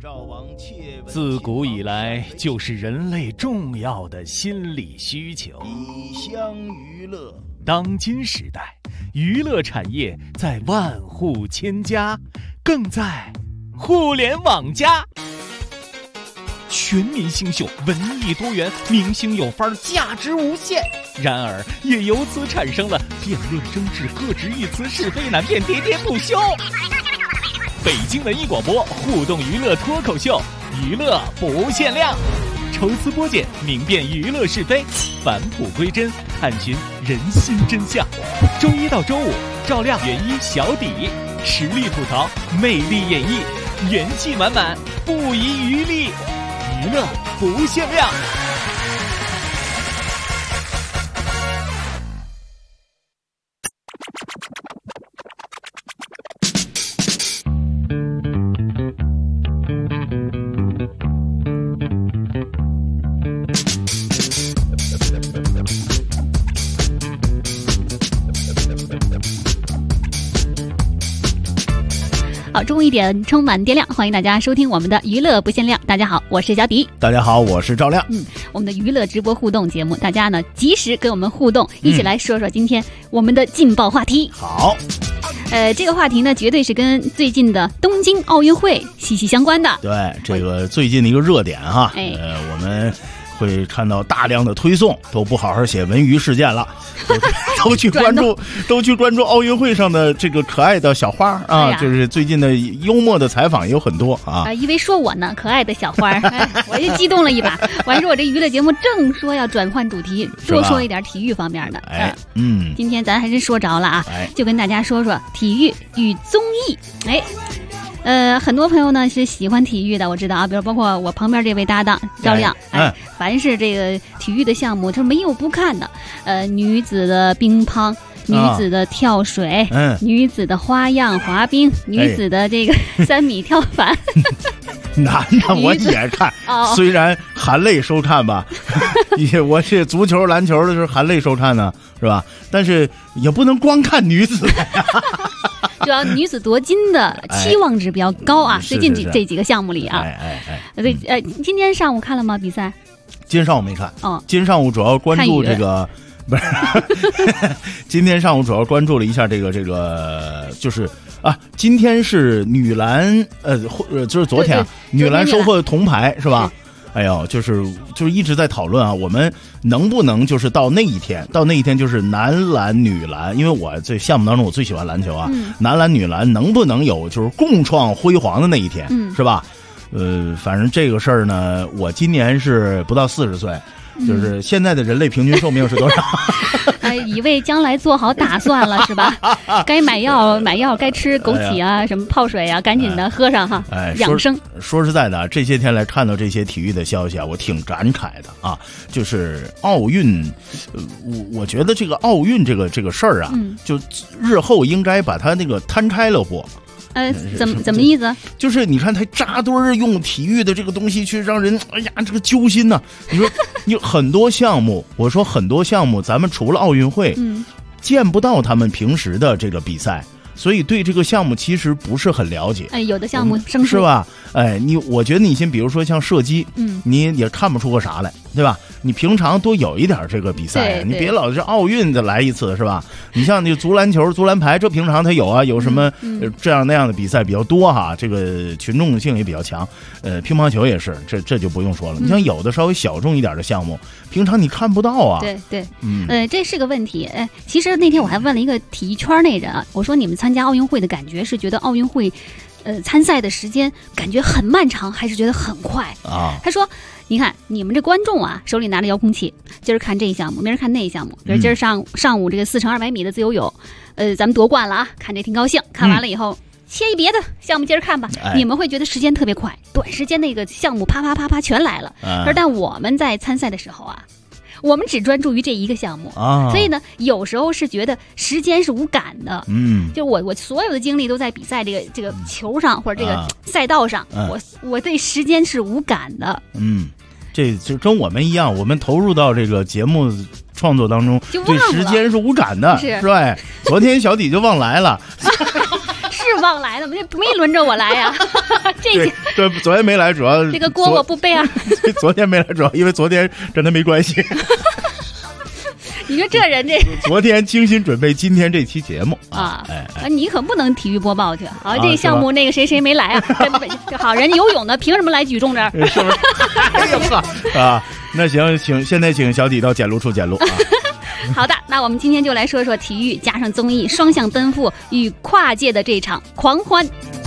自古以来就是人类重要的心理需求。 以乡娱乐。 当今时代，娱乐产业在万户千家，更在互联网加。全民新秀，文艺多元，明星有范儿，价值无限。然而，也由此产生了辩论争执、各执一词、是非难辨、喋喋不休。北京文艺广播互动娱乐脱口秀，娱乐不限量，抽丝剥茧，明辨娱乐是非，返璞归真，探寻人心真相。周一到周五，照亮原一小底，实力吐槽，魅力演绎，元气满满，不遗余力，娱乐不限量。 好，中午1点充满电量，欢迎大家收听我们的娱乐不限量。大家好，我是小迪。 大家好，我是赵亮。 我们的娱乐直播互动节目，大家呢及时跟我们互动，一起来说说今天我们的劲爆话题。 好， 这个话题呢，绝对是跟最近的东京奥运会息息相关的。 对，这个最近的一个热点哈，我们会看到大量的推送，都不好好写文娱事件了，都去关注奥运会上的这个可爱的小花啊，就是最近的幽默的采访也有很多啊。 因为说我呢可爱的小花，我就激动了一把。我还说我这娱乐节目正说要转换主题，多说一点体育方面的。今天咱还是说着了啊，就跟大家说说体育与综艺。很多朋友呢是喜欢体育的，我知道啊，比如包括我旁边这位搭档赵亮，凡是这个体育的项目，他没有不看的。女子的乒乓，女子的跳水，女子的花样滑冰，女子的这个3米跳板。 男的我也看，虽然含泪收看吧，我是足球、篮球的时候含泪收看呢，是吧？但是也不能光看女子呀。 主要女子夺金的期望值比较高啊，最近这几个项目里啊。今天上午看了吗？比赛？ 今天上午没看。今天上午主要关注这个，不是。今天上午主要关注了一下这个，就是啊，今天是女篮，就是昨天女篮收获铜牌是吧？哎呦，就是一直在讨论啊，我们能不能就是到那一天就是男篮女篮，因为我这项目当中我最喜欢篮球啊，男篮女篮能不能有就是共创辉煌的那一天，是吧？反正这个事儿呢，我今年是不到40岁。就是现在的人类平均寿命是多少？ 以为将来做好打算了是吧？该买药，该吃枸杞啊，什么泡水啊，赶紧的喝上哈，养生。 说实在的，这些天来看到这些体育的消息啊，我挺感慨的啊。就是奥运，我觉得这个奥运这个事儿啊，就日后应该把它那个摊开了播。 怎么意思？ 就是你看他扎堆儿用体育的这个东西去让人，哎呀，这个揪心呐！你说，你很多项目，我说很多项目，咱们除了奥运会，见不到他们平时的这个比赛，所以对这个项目其实不是很了解。 有的项目生疏是吧？我觉得你先比如说像射击，你也看不出个啥来，对吧？你平常多有一点这个比赛，你别老是奥运的来一次，是吧？你像那个足篮球、足篮排，这平常它有啊，有什么这样那样的比赛比较多哈，这个群众性也比较强。乒乓球也是，这就不用说了。你像有的稍微小众一点的项目，平常你看不到啊。 对，这是个问题。其实那天我还问了一个体育圈那人啊，我说你们参加奥运会的感觉是觉得奥运会参赛的时间感觉很漫长，还是觉得很快啊？他说你看你们这观众啊，手里拿着遥控器，今儿看这一项目，明儿看那一项目，比如今儿上午这个4×200米的自由泳，咱们夺冠了啊，看这挺高兴，看完了以后切一别的项目接着看吧。你们会觉得时间特别快，短时间那个项目啪啪啪啪全来了。但我们在参赛的时候啊，我们只专注于这一个项目所以呢，有时候是觉得时间是无感的。就我所有的精力都在比赛这个球上或者这个赛道上，我对时间是无感的。 这就跟我们一样，我们投入到这个节目创作当中，对时间是无感的，是吧？昨天小底就忘来了。 是忘来的，没轮着我来呀。 对，昨天没来主要这个锅我不背啊。 昨天没来主要因为昨天跟他没关系。 你说这人这昨天精心准备今天这期节目啊， 你可不能体育播报去啊！这个项目那个谁没来啊？好人游泳的凭什么来举重这儿？ 是不是？哎呀啊！那行，现在请小底到检录处检录啊。 好的，那我们今天就来说说体育加上综艺双向奔赴与跨界的这场狂欢。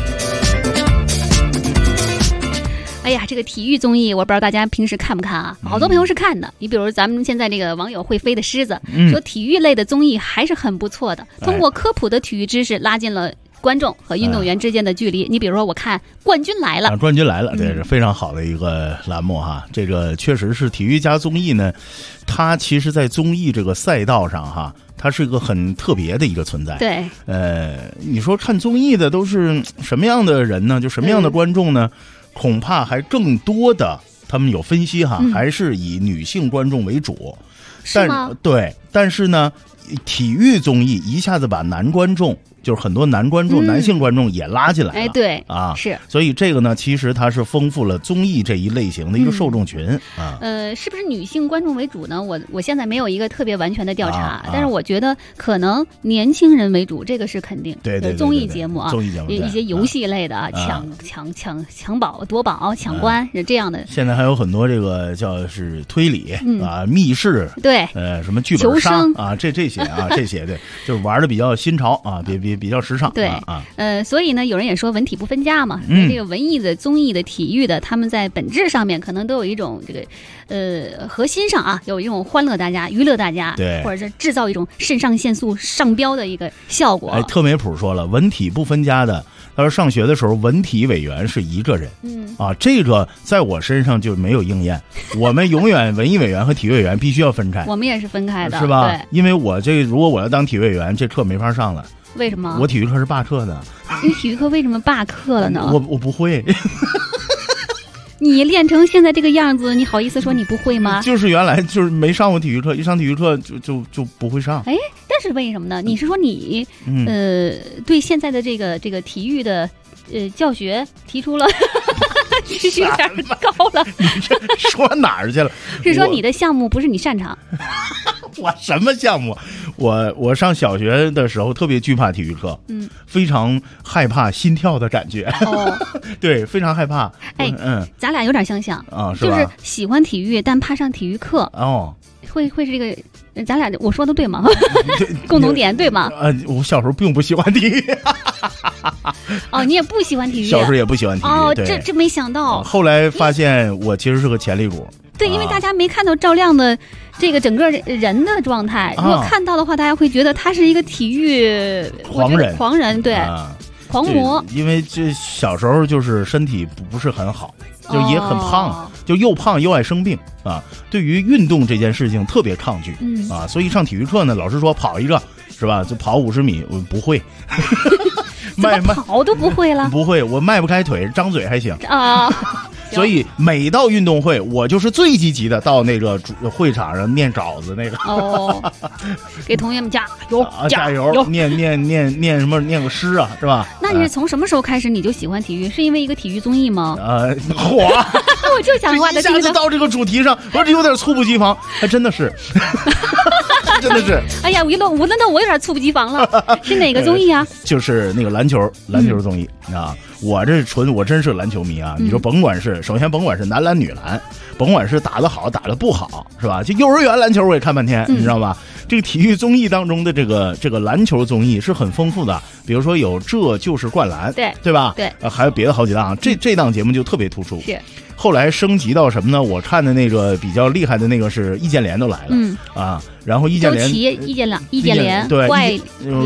哎呀，这个体育综艺我不知道大家平时看不看啊？好多朋友是看的。你比如咱们现在这个网友会飞的狮子，说体育类的综艺还是很不错的，通过科普的体育知识拉近了观众和运动员之间的距离。你比如说我看冠军来了， 冠军来了，这是非常好的一个栏目哈。这个确实是体育加综艺呢，它其实在综艺这个赛道上哈，它是一个很特别的一个存在。 对， 你说看综艺的都是什么样的人呢？就什么样的观众呢？恐怕还更多的，他们有分析哈，还是以女性观众为主。 是吗？ 对，但是呢，体育综艺一下子把男观众，就是很多男观众、男性观众也拉进来了。 哎，对啊， 是。 所以这个呢，其实它是丰富了综艺这一类型的一个受众群啊。 是不是女性观众为主呢？我现在没有一个特别完全的调查，但是我觉得可能年轻人为主，这个是肯定。 对， 综艺节目啊， 综艺节目一些游戏类的抢宝、夺宝、抢关是这样的。 现在还有很多这个叫是推理啊、密室， 对， 什么剧本杀啊，这些啊，这些对，就是玩的比较新潮啊，比较时尚。 对啊， 所以呢，有人也说文体不分家嘛，这个文艺的、综艺的、体育的，他们在本质上面可能都有一种这个核心上啊，有一种欢乐大家、娱乐大家， 对， 或者是制造一种肾上腺素上标的一个效果。 哎，特美普说了，文体不分家的。他说上学的时候，文体委员是一个人，这个在我身上就没有应验。我们永远文艺委员和体育委员必须要分开。 我们也是分开的， 是吧？ 对， 因为我如果我要当体育委员，这课没法上了。 为什么？ 我体育课是罢课的。 你体育课为什么罢课了呢？ 我不会。 你练成现在这个样子，你好意思说你不会吗？ 就是原来就是没上过体育课，一上体育课就不会上。 哎，但是为什么呢？你是说你对现在的这个体育的教学提出了是有点高了？ 你这说哪儿去了？ 是说你的项目不是你擅长？ 我什么项目？我上小学的时候特别惧怕体育课，非常害怕心跳的感觉。对，非常害怕。 哎，咱俩有点相像啊，是吧？就是喜欢体育，但怕上体育课。 哦， 会是这个，咱俩我说的对吗？共同点对吗？ 我小时候并不喜欢体育。 哦，你也不喜欢体育？ 小时候也不喜欢体育。 哦，这没想到。 后来发现我其实是个潜力股。 对，因为大家没看到赵亮的这个整个人的状态，如果看到的话，大家会觉得他是一个体育狂人，对，狂魔。 因为这小时候就是身体不是很好，就也很胖，就又胖又爱生病啊。对于运动这件事情特别抗拒啊，所以上体育课呢，老师说跑一个是吧，就跑50米，我不会。 跑都不会了？ 不会，我迈不开腿，张嘴还行啊。 所以每到运动会，我就是最积极的到那个会场上念稿子那个。 哦，给同学们加油， 加油！念什么？念个诗啊，是吧？ 那你是从什么时候开始你就喜欢体育？是因为一个体育综艺吗？ 我就想话的， 一下子到这个主题上，我这有点猝不及防，还真的是，真的是。 哎呀，无论到我有点猝不及防了。是哪个综艺啊？ 就是那个篮球综艺啊。我真是篮球迷啊！你说首先甭管是男篮女篮，甭管是打得好打得不好，是吧？就幼儿园篮球我也看半天，你知道吧？这个体育综艺当中的这个篮球综艺是很丰富的，比如说有这就是灌篮，对吧？ 对， 还有别的好几档，这档节目就特别突出。 是。 后来升级到什么呢？我看的那个比较厉害的那个是易建联都来了，然后易建联、 易建联、 对怪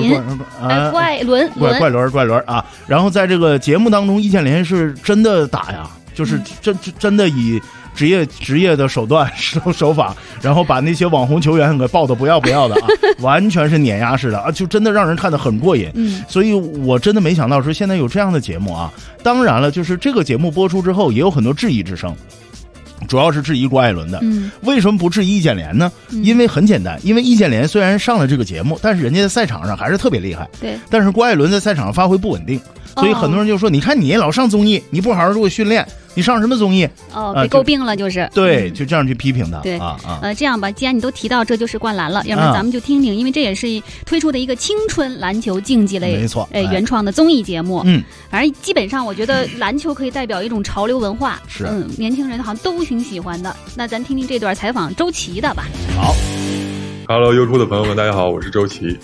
伦啊，然后在这个节目当中，易建联是真的打呀，就是真的以职业的手段手法，然后把那些网红球员给抱得不要的啊，完全是碾压式的啊，就真的让人看得很过瘾。所以我真的没想到说现在有这样的节目啊。当然了，就是这个节目播出之后，也有很多质疑之声。主要是质疑郭艾伦的，为什么不质疑易建联呢？因为很简单，因为易建联虽然上了这个节目，但是人家在赛场上还是特别厉害。 对， 但是郭艾伦在赛场上发挥不稳定， 所以很多人就说，你看你老上综艺，你不好好做训练，你上什么综艺？ 被诟病了就是。 对，就这样去批评他。 对这样吧，既然你都提到这就是灌篮了，要不然咱们就听听，因为这也是推出的一个青春篮球竞技类， 没错， 原创的综艺节目。反正基本上我觉得篮球可以代表一种潮流文化， 是年轻人好像都挺喜欢的。那咱听听这段采访周琦的吧。 好 ，Hello 优酷的朋友们，大家好，我是周琦。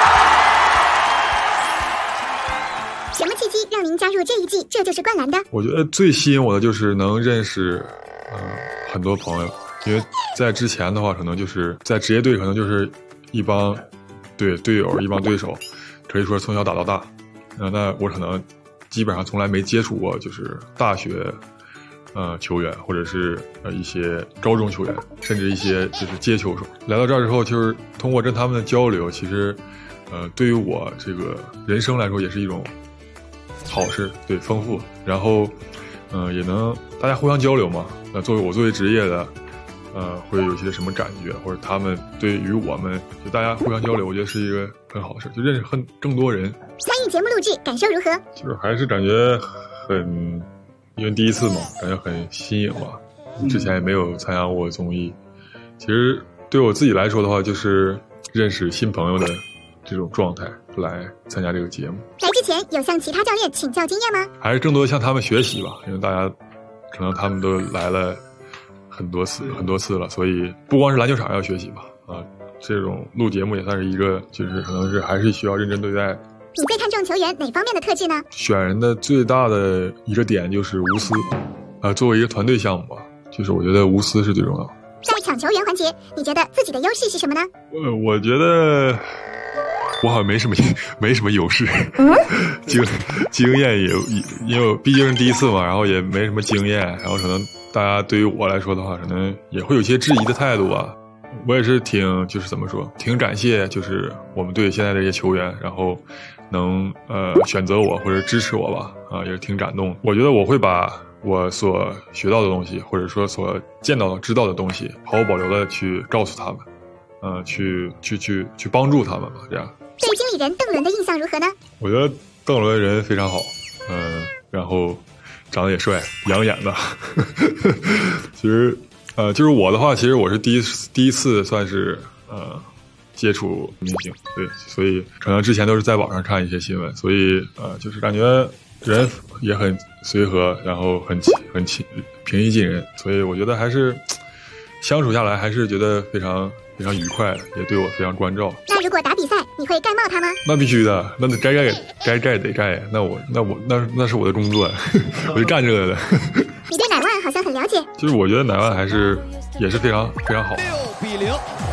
什么契机让您加入这一季这就是灌篮的？ 我觉得最吸引我的就是能认识很多朋友，因为在之前的话可能就是在职业队可能就是一帮队友一帮对手，可以说从小打到大。那我可能基本上从来没接触过就是大学球员，或者是一些高中球员，甚至一些就是接球手。来到这儿之后，就是通过跟他们的交流，其实对于我这个人生来说也是一种好事，对，丰富。然后也能大家互相交流嘛。作为职业的会有一些什么感觉，或者他们对于我们，就大家互相交流，我觉得是一个很好的事，就认识更多人。 参与节目录制感受如何？ 就是还是感觉因为第一次嘛，感觉很新颖吧。之前也没有参加过综艺，其实对我自己来说的话，就是认识新朋友的这种状态来参加这个节目。 来之前有向其他教练请教经验吗？ 还是更多的向他们学习吧，因为大家可能他们都来了很多次了，所以不光是篮球场要学习吧，这种录节目也算是一个，就是可能是还是需要认真对待。 你最看重球员哪方面的特质呢？ 选人的最大的一个点就是无私，作为一个团队项目吧，就是我觉得无私是最重要。 在抢球员环节，你觉得自己的优势是什么呢？ 我觉得我好像没什么优势，经验也因为毕竟是第一次嘛，然后也没什么经验，然后可能大家对于我来说的话，可能也会有些质疑的态度吧。我也是就是怎么说，挺感谢就是我们队现在的这些球员，然后能选择我或者支持我吧，也是挺感动。我觉得我会把我所学到的东西，或者说所见到的知道的东西，毫无保留的去告诉他们，去帮助他们吧，这样。 对经理人邓伦的印象如何呢？ 我觉得邓伦人非常好，然后长得也帅，养眼的。其实就是我的话，其实我是第一次算是接触明星，对，所以可能之前都是在网上看一些新闻，所以就是感觉人也很随和，然后很平易近人，所以我觉得还是相处下来还是觉得非常非常愉快，也对我非常关照。 那如果打比赛，你会盖帽他吗？ 那必须的，那该盖得盖，那是我的工作，我就干这个的。 你对乃万好像很了解。 就是我觉得乃万也是非常非常好。 6-0。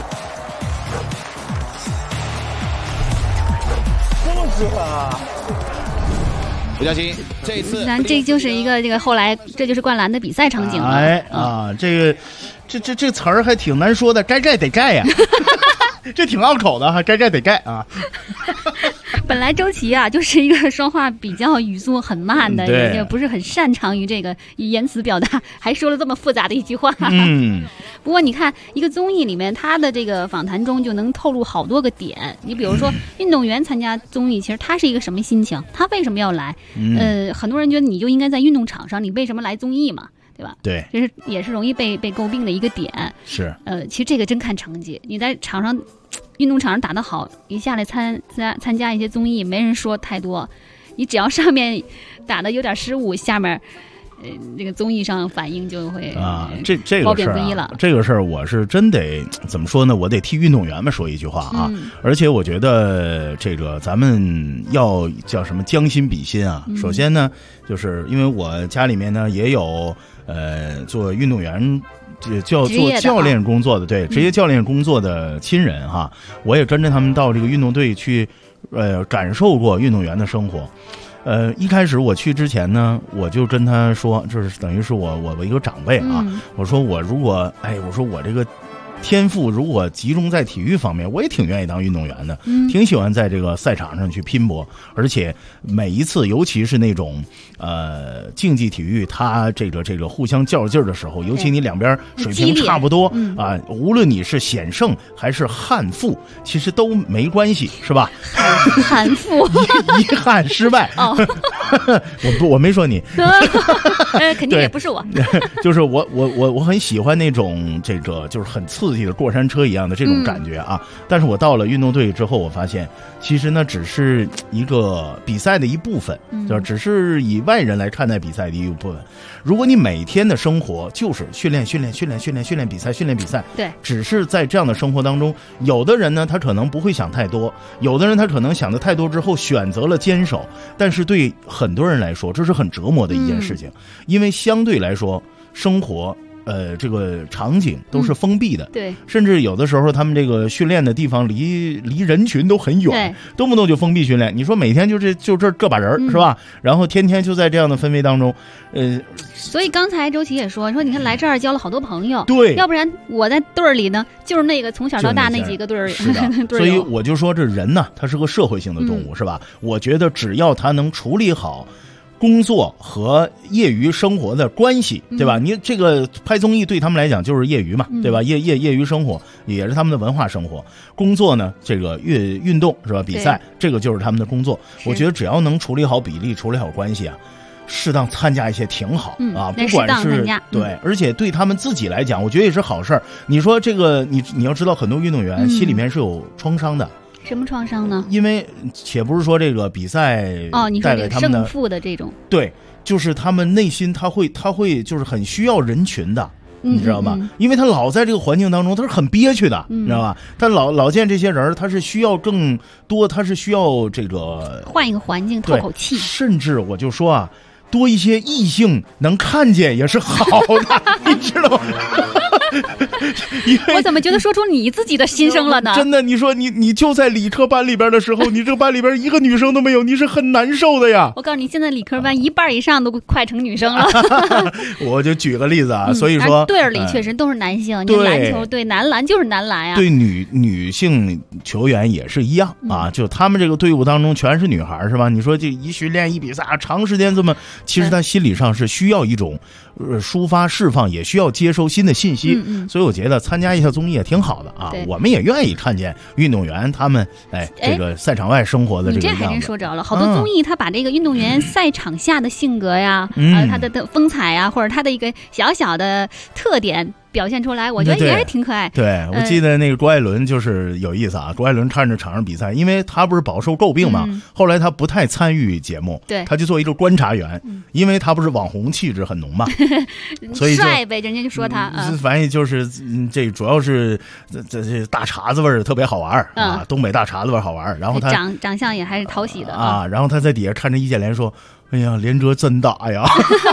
吴佳欣这一次， 这就是一个这个后来这就是灌篮的比赛场景了。 这词儿还挺难说的，该盖得盖呀。这挺拗口的哈，该得盖啊。 本来周琦啊就是一个说话比较语速很慢的，也不是很擅长于这个言辞表达，还说了这么复杂的一句话。不过你看一个综艺里面，他的这个访谈中就能透露好多个点。你比如说运动员参加综艺，其实他是一个什么心情，他为什么要来？很多人觉得你就应该在运动场上，你为什么来综艺嘛？对吧？ 对， 这是也是容易被诟病的一个点。 是， 其实这个真看成绩。你在场上，运动场上打得好，一下来参加一些综艺，没人说太多。你只要上面打的有点失误，下面这个综艺上反应就会这个事儿这个事儿我是真得怎么说呢？我得替运动员们说一句话啊！而且我觉得这个咱们要叫什么将心比心啊。首先呢，就是因为我家里面呢也有做运动员。做教练工作的，对，职业教练工作的亲人哈，我也跟着他们到这个运动队去，感受过运动员的生活。一开始我去之前呢，我就跟他说，这是等于是我一个长辈啊，我说我如果我说我这个天赋如果集中在体育方面，我也挺愿意当运动员的，挺喜欢在这个赛场上去拼搏，而且每一次，尤其是那种竞技体育，它这个互相较劲儿的时候，尤其你两边水平差不多无论你是险胜还是憾负，其实都没关系，是吧？ 憾负， 遗憾失败。 我没说你， 肯定也不是我。 就是我很喜欢那种这个就是很刺激的过山车一样的这种感觉啊。但是我到了运动队之后，我发现其实呢只是一个比赛的一部分，就只是以外人来看待比赛的一部分。如果你每天的生活就是训练比赛， 对， 只是在这样的生活当中，有的人呢他可能不会想太多，有的人他可能想的太多之后选择了坚守，但是对很多人来说这是很折磨的一件事情，因为相对来说生活这个场景都是封闭的， 对， 甚至有的时候他们这个训练的地方离人群都很远，动不动就封闭训练。你说每天就这把人是吧？然后天天就在这样的氛围当中， 所以刚才周琦也说你看来这儿交了好多朋友， 对， 要不然我在队儿里呢，就是那个从小到大那几个队儿里， 所以我就说这人呢，他是个社会性的动物，是吧？我觉得只要他能处理好工作和业余生活的关系，对吧？你这个拍综艺对他们来讲就是业余嘛，对吧？业余生活也是他们的文化生活。工作呢，这个运动是吧？比赛这个就是他们的工作。我觉得只要能处理好比例，处理好关系啊，适当参加一些挺好啊。不管是对，而且对他们自己来讲，我觉得也是好事儿。你说这个，你要知道，很多运动员心里面是有创伤的。 什么创伤呢？ 因为且不是说这个比赛你说这个胜负的这种， 对，就是他们内心他会就是很需要人群的，你知道吧？因为他老在这个环境当中，他是很憋屈的，你知道吧？他老见这些人，他是需要更多，他是需要这个换一个环境透口气， 甚至我就说啊，多一些异性能看见也是好的，你知道吗？ 我怎么觉得说出你自己的心声了呢？ 真的，你说你就在理科班里边的时候，你这个班里边一个女生都没有，你是很难受的呀。 我告诉你，现在理科班一半以上都快成女生了。 我就举个例子啊，所以说队里确实都是男性，你篮球队男篮就是男篮呀。 对女性球员也是一样啊，就他们这个队伍当中全是女孩是吧？你说这一训练一比赛，长时间这么，其实他心理上是需要一种抒发释放，也需要接收新的信息。所以我觉得参加一下综艺也挺好的啊，我们也愿意看见运动员他们这个赛场外生活的这个样子。 你这还真说着了，好多综艺他把这个运动员赛场下的性格呀，他的风采呀，或者他的一个小小的特点表现出来，我觉得也是挺可爱。 对，我记得那个郭艾伦就是有意思啊。郭艾伦看着场上比赛，因为他不是饱受诟病嘛，后来他不太参与节目， 对， 他就做一个观察员，因为他不是网红气质很浓嘛，所以帅呗，人家就说他， 反正就是这主要是这大碴子味儿特别好玩啊，东北大碴子味儿好玩，然后他长相也还是讨喜的啊，然后他在底下看着易建联说。哎呀，连哲真大呀！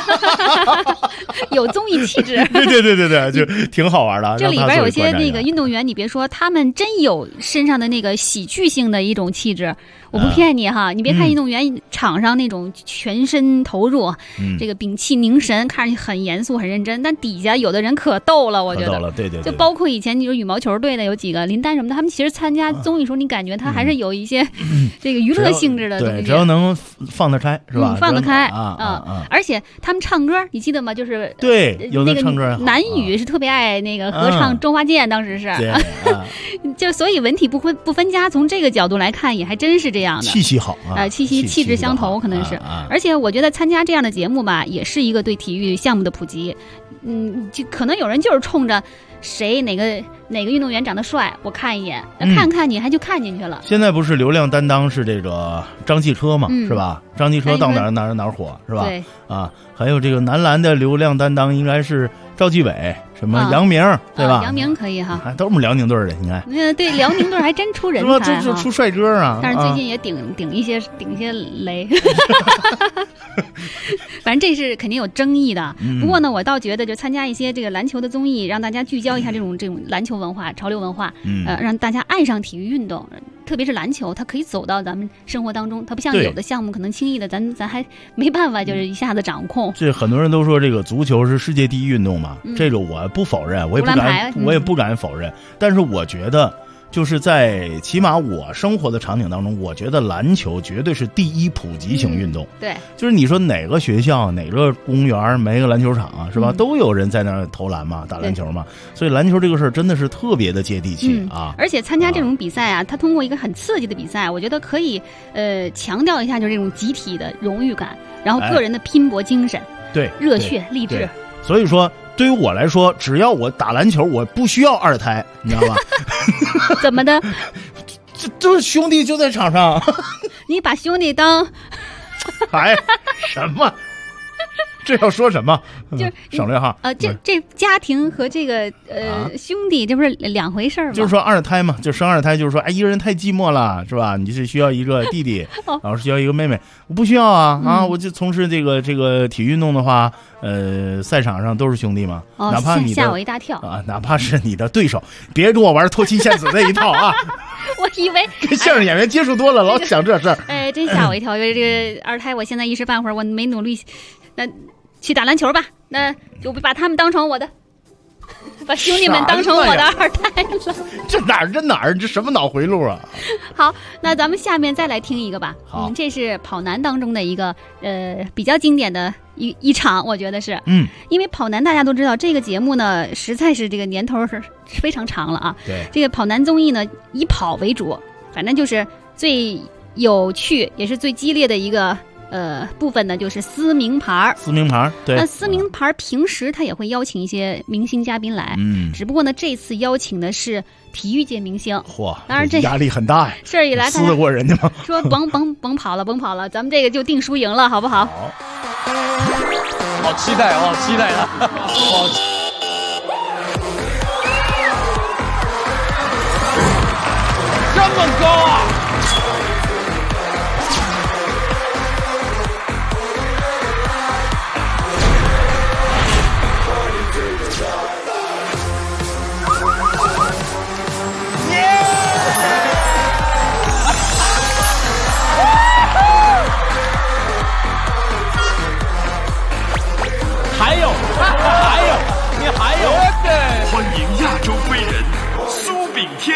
有综艺气质， 对，就挺好玩的。 这里边有些那个运动员，你别说，他们真有身上的那个喜剧性的一种气质。我不骗你哈，你别看运动员场上那种全身投入，这个屏气凝神，看上去很严肃、很认真，但底下有的人可逗了，我觉得。 对， 就包括以前你说羽毛球队的有几个林丹什么的，他们其实参加综艺时候，你感觉他还是有一些这个娱乐性质的东西。 对，只要能放得开，是吧？ 放得开啊！而且他们唱歌，你记得吗？就是对，有的唱歌， 南语是特别爱那个合唱周华健，当时是，就所以文体不分家，从这个角度来看，也还真是这样的。 气息好啊， 气质相投，可能是。而且我觉得参加这样的节目吧，也是一个对体育项目的普及。就可能有人就是冲着谁哪个运动员长得帅，我看一眼，看看你还就看进去了。 现在不是流量担当是这个张继科嘛，是吧？张继科到哪儿火是吧？ 对啊，还有这个男篮的流量担当应该是赵继伟。什么杨明对吧？ 杨明可以哈， 都是我们辽宁队的，你看。 对，辽宁队还真出人才， 这出帅哥啊！ 但是最近也顶一些雷，反正这是肯定有争议的。不过呢，我倒觉得就参加一些这个篮球的综艺，让大家聚焦一下这种篮球文化、潮流文化，让大家爱上体育运动。特别是篮球，它可以走到咱们生活当中，它不像有的项目可能轻易的咱还没办法就是一下子掌控。 这很多人都说这个足球是世界第一运动嘛，这个我不否认，我也不敢否认。但是我觉得就是在起码我生活的场景当中，我觉得篮球绝对是第一普及型运动。 对， 就是你说哪个学校、哪个公园没个篮球场是吧？都有人在那儿投篮嘛，打篮球嘛。所以篮球这个事儿真的是特别的接地气啊！ 而且参加这种比赛啊，它通过一个很刺激的比赛，我觉得可以强调一下就是这种集体的荣誉感，然后个人的拼搏精神， 对， 热血励志。 所以说。对于我来说，只要我打篮球，我不需要二胎，你知道吧？ 怎么的？ 这兄弟就在场上。 你把兄弟当…… 哎，什么？这要说什么？就省略哈。 这家庭和这个兄弟，这不是两回事吗？ 就是说二胎嘛，就生二胎，就是说，哎，一个人太寂寞了，是吧？你是需要一个弟弟，然后需要一个妹妹，我不需要啊！我就从事这个体育运动的话，赛场上都是兄弟嘛，哪怕你吓我一大跳啊，哪怕是你的对手，别跟我玩脱妻献子那一套啊！ 我以为跟相声演员接触多了，老想这事儿。 哎，真吓我一跳！因为这个二胎，我现在一时半会儿我没努力，那。去打篮球吧，那就把他们当成我的，把兄弟们当成我的二胎了。 这哪儿？这什么脑回路啊？ 好，那咱们下面再来听一个吧。 好， 这是跑男当中的一个比较经典的一场，我觉得是。因为跑男大家都知道，这个节目呢实在是这个年头是非常长了啊。 对， 这个跑男综艺呢以跑为主，反正就是最有趣也是最激烈的一个。部分呢就是撕名牌， 对。 那撕名牌平时他也会邀请一些明星嘉宾来，只不过呢这次邀请的是体育界明星。 嚯， 当然这压力很大呀。 事儿一来， 撕得过人家吗？ 说甭跑了，咱们这个就定输赢了，好不好？ 好期待啊！这么高啊！ 欢迎亚洲飞人苏炳添。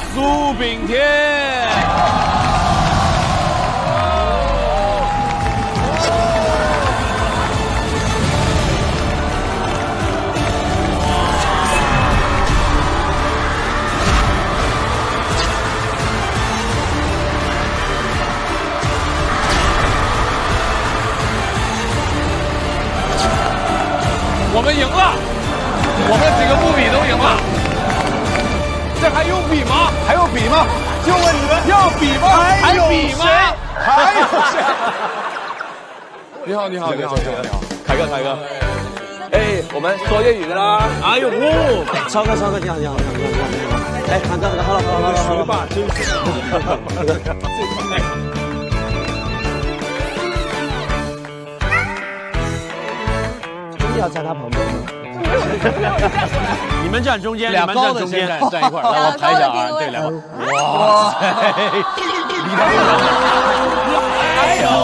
我们赢了，我们几个不比都赢了。这还用比吗？ 还用比吗？就问你们要比吗？ 还比吗？ 还有谁？ 你好， 凯哥。哎，我们说粤语的啦。 哎呦，超哥，你好。哎，看这个，好了。 学霸真是。 要在他旁边吗？ 你们站中间， 俩高的先站一块儿，来我拍一下啊，这两个，哇塞，离他远，还有，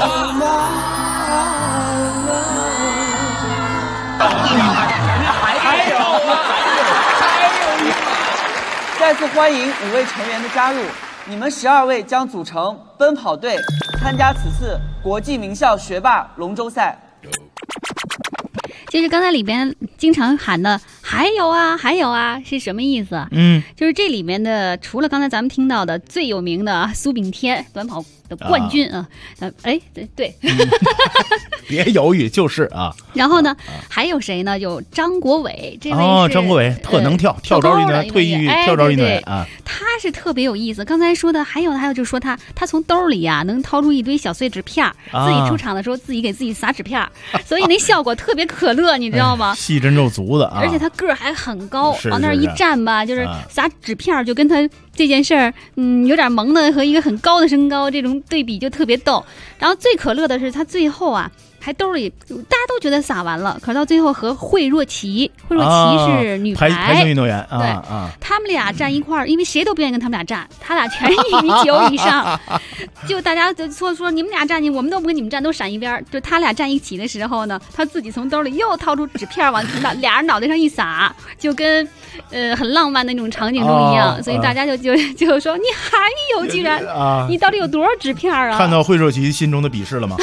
再次欢迎5位成员的加入，你们12位将组成奔跑队，参加此次国际名校学霸龙舟赛。 其实刚才里边经常喊的还有啊是什么意思？就是这里面的除了刚才咱们听到的最有名的苏炳添短跑的冠军啊，对， 别犹豫，就是啊。 然后呢，还有谁呢？有张国伟，这位张国伟特能跳跳高一段，退役跳高一段啊。 他是特别有意思。刚才说的还有就是说他从兜里啊能掏出一堆小碎纸片，自己出场的时候自己给自己撒纸片，所以那效果特别可乐，你知道吗？ 细针够足的啊！ 而且他个儿还很高，往那儿一站吧，就是撒纸片，就跟他这件事儿，有点萌的和一个很高的身高这种对比就特别逗。然后最可乐的是他最后啊， 还兜里，大家都觉得撒完了，可是到最后和惠若琪是女排排球运动员， 对他们俩站一块儿，因为谁都不愿意跟他们俩站，他俩全是1.9米以上，就大家就说你们俩站进，我们都不跟你们站，都闪一边。就他俩站一起的时候呢，他自己从兜里又掏出纸片往俩人脑袋上一撒，就跟很浪漫的那种场景中一样，所以大家就说你还有，竟然你到底有多少纸片啊？ 看到惠若琪心中的鄙视了吗？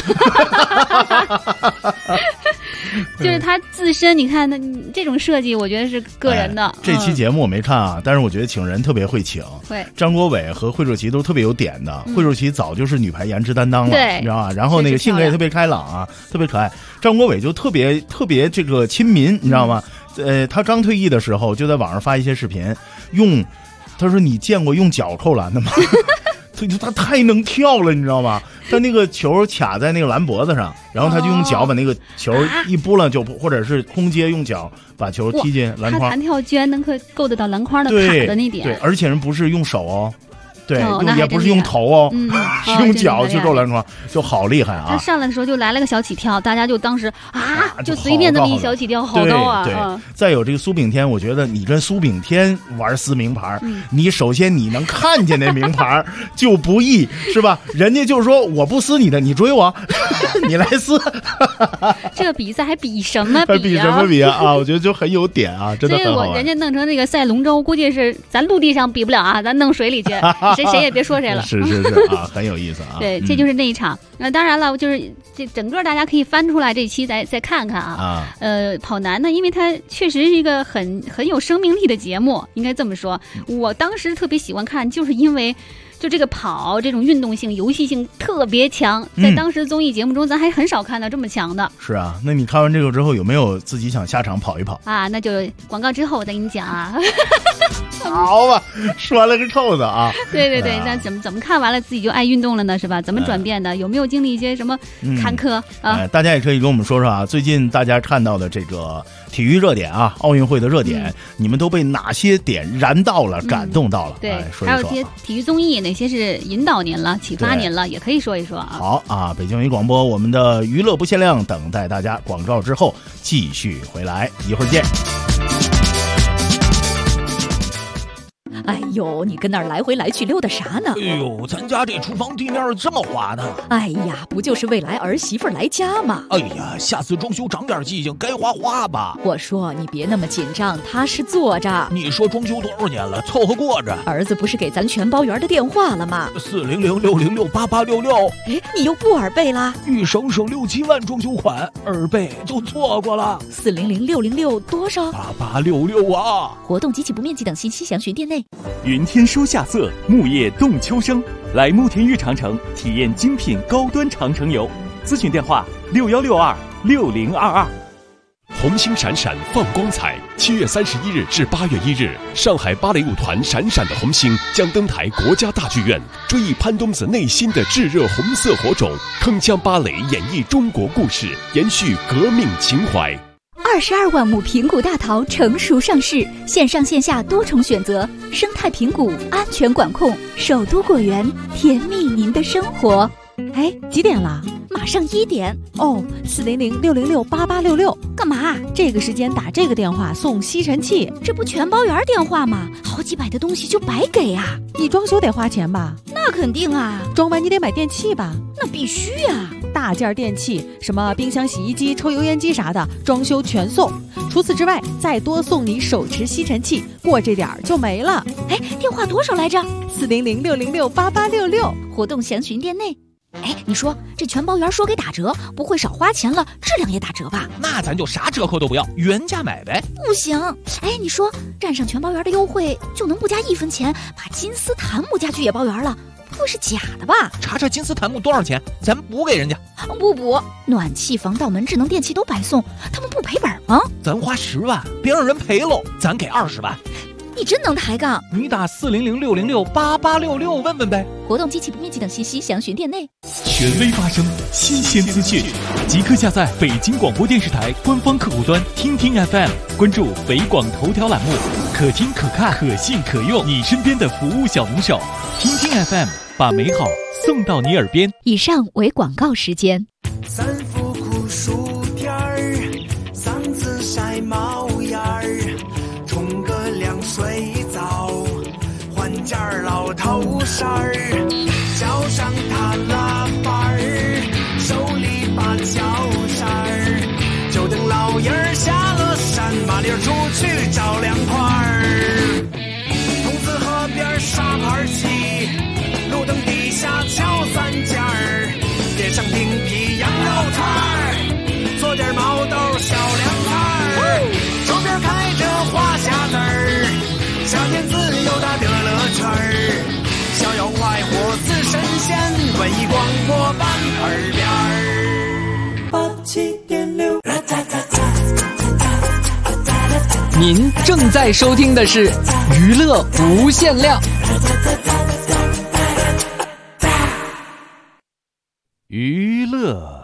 就是他自身，你看那这种设计，我觉得是个人的。 这期节目我没看啊，但是我觉得请人特别会请。 对， 张国伟和惠若琪都特别有点的。惠若琪早就是女排颜值担当了， 对， 你知道吧？然后那个性格也特别开朗啊，特别可爱。张国伟就特别这个亲民，你知道吗？他刚退役的时候就在网上发一些视频，他说你见过用脚扣篮的吗？他太能跳了，你知道吗？他那个球卡在那个篮脖子上，然后他就用脚把那个球一拨了，就或者是空接用脚把球踢进篮筐。 他弹跳居然能够得到篮筐的卡的那点， 对，而且人不是用手哦。对，也不是用头哦，是用脚去够篮筐，就好厉害啊！ 他上来的时候就来了个小起跳，大家就当时就随便这么一小起跳，好高啊！ 对，再有这个苏炳添，我觉得你跟苏炳添玩撕名牌，你首先你能看见那名牌就不易，是吧？人家就说我不撕你的，你追我，你来撕。 这比赛还比什么比啊？ 比什么比啊？我觉得就很有点啊，真的很好玩。 所以人家弄成这个赛龙舟，估计是咱陆地上比不了啊，咱弄水里去。谁也别说谁了， 是啊，很有意思啊。 对，这就是那一场。那当然了，就是这整个大家可以翻出来这期再看看啊。跑男呢，因为它确实是一个很有生命力的节目，应该这么说。我当时特别喜欢看，就是因为就这个跑这种运动性、游戏性特别强，在当时综艺节目中，咱还很少看到这么强的。 是啊，那你看完这个之后，有没有自己想下场跑一跑啊？那就广告之后我再跟你讲啊。 好吧，拴了个扣子啊。 对，那怎么看完了自己就爱运动了呢？是吧？怎么转变的？有没有经历一些什么坎坷啊？ 大家也可以跟我们说说啊，最近大家看到的这个体育热点啊，奥运会的热点，你们都被哪些点燃到了、感动到了？ 对， 说一说还有些体育综艺，哪些是引导您了、启发您了，也可以说一说啊。 好啊，北京文艺广播，我们的娱乐不限量，等待大家。广告之后继续回来，一会儿见。 哎呦，你跟那儿来回来去溜达啥呢？ 哎呦，咱家这厨房地面这么滑呢。 哎呀，不就是为来儿媳妇来家吗？ 哎呀，下次装修长点记性，该滑吧。 我说你别那么紧张，踏实做着。 你说装修多少年了，凑合过着。 儿子不是给咱全包园的电话了吗 ？400-606-8866。 哎，你又不耳背啦？ 欲省6、7万装修款，耳背就错过了。 400-606多少 ？8866啊！ 活动及其不面积等信息详询店内。 云天收夏色，木叶动秋生。来慕田峪长城体验精品高端长城游，咨询电话61626022。 红星闪闪放光彩，7月31日至8月1日，上海芭蕾舞团闪闪的红星将登台国家大剧院，追忆潘冬子内心的炙热红色火种，铿锵芭蕾演绎中国故事，延续革命情怀。 22万亩平谷大桃成熟上市，线上线下多重选择，生态平谷，安全管控，首都果园，甜蜜您的生活。 哎，几点了？ 马上1点。 哦，400-606-8866。 干嘛？ 这个时间打这个电话送吸尘器， 这不全包园电话吗？好几百的东西就白给啊！ 你装修得花钱吧？ 那肯定啊。 装完你得买电器吧？ 那必须啊。 大件电器，什么冰箱、洗衣机、抽油烟机啥的，装修全送。除此之外，再多送你手持吸尘器，过这点儿就没了。 哎，电话多少来着 ？400-606-8866。 活动详询店内。哎，你说这全包园说给打折，不会少花钱了，质量也打折吧？ 那咱就啥折扣都不要，原价买呗。 不行，哎，你说占上全包园的优惠，就能不加1分钱把金丝檀木家具也包园了？不会是假的吧？ 查查金丝檀木多少钱，咱补给人家。 不补，暖气、防盗门、智能电器都白送，他们不赔本吗？ 咱花10万，别让人赔喽，咱给20万。 你真能抬杠！ 你打400-606-8866问问呗。 活动及其不面积等信息详询店内。 权威发声，新鲜资讯，即刻下载北京广播电视台官方客户端听听 FM， 关注北广头条栏目，可听可看可信可用，你身边的服务小能手。听听 FM， 把美好送到你耳边。 以上为广告时间。 三伏苦薯条儿，嗓子晒冒烟儿，冲个凉水澡，换件老头衫儿，脚上踏喇叭儿，手里把脚扇儿，就等老爷儿下了山，麻溜出去找凉快儿。筒子河边沙盘棋，路灯底下敲三件儿，点上冰皮羊肉串儿，做点毛豆小凉菜儿，周边开着花匣子儿，夏天自由的乐乐圈儿，逍遥快活似神仙，文艺广播版耳边儿87.6。 您正在收听的是娱乐无限量。 娱乐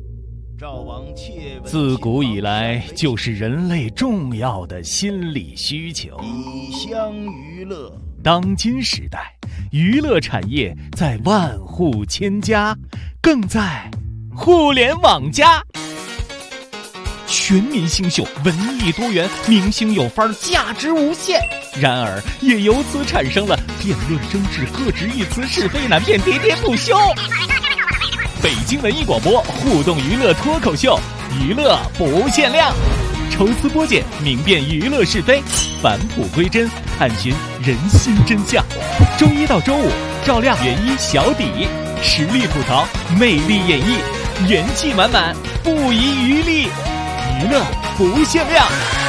自古以来就是人类重要的心理需求。 一厢娱乐， 当今时代，娱乐产业在万户千家，更在互联网加。全民星秀，文艺多元，明星有范儿，价值无限。然而，也由此产生了辩论争执、各执一词、是非难辨、喋喋不休。北京文艺广播互动娱乐脱口秀，娱乐不限量，抽丝剥茧，明辨娱乐是非，返璞归真，探寻人心真相。周一到周五，照亮原一小底，实力吐槽，魅力演绎，元气满满，不遗余力。娱乐不限量。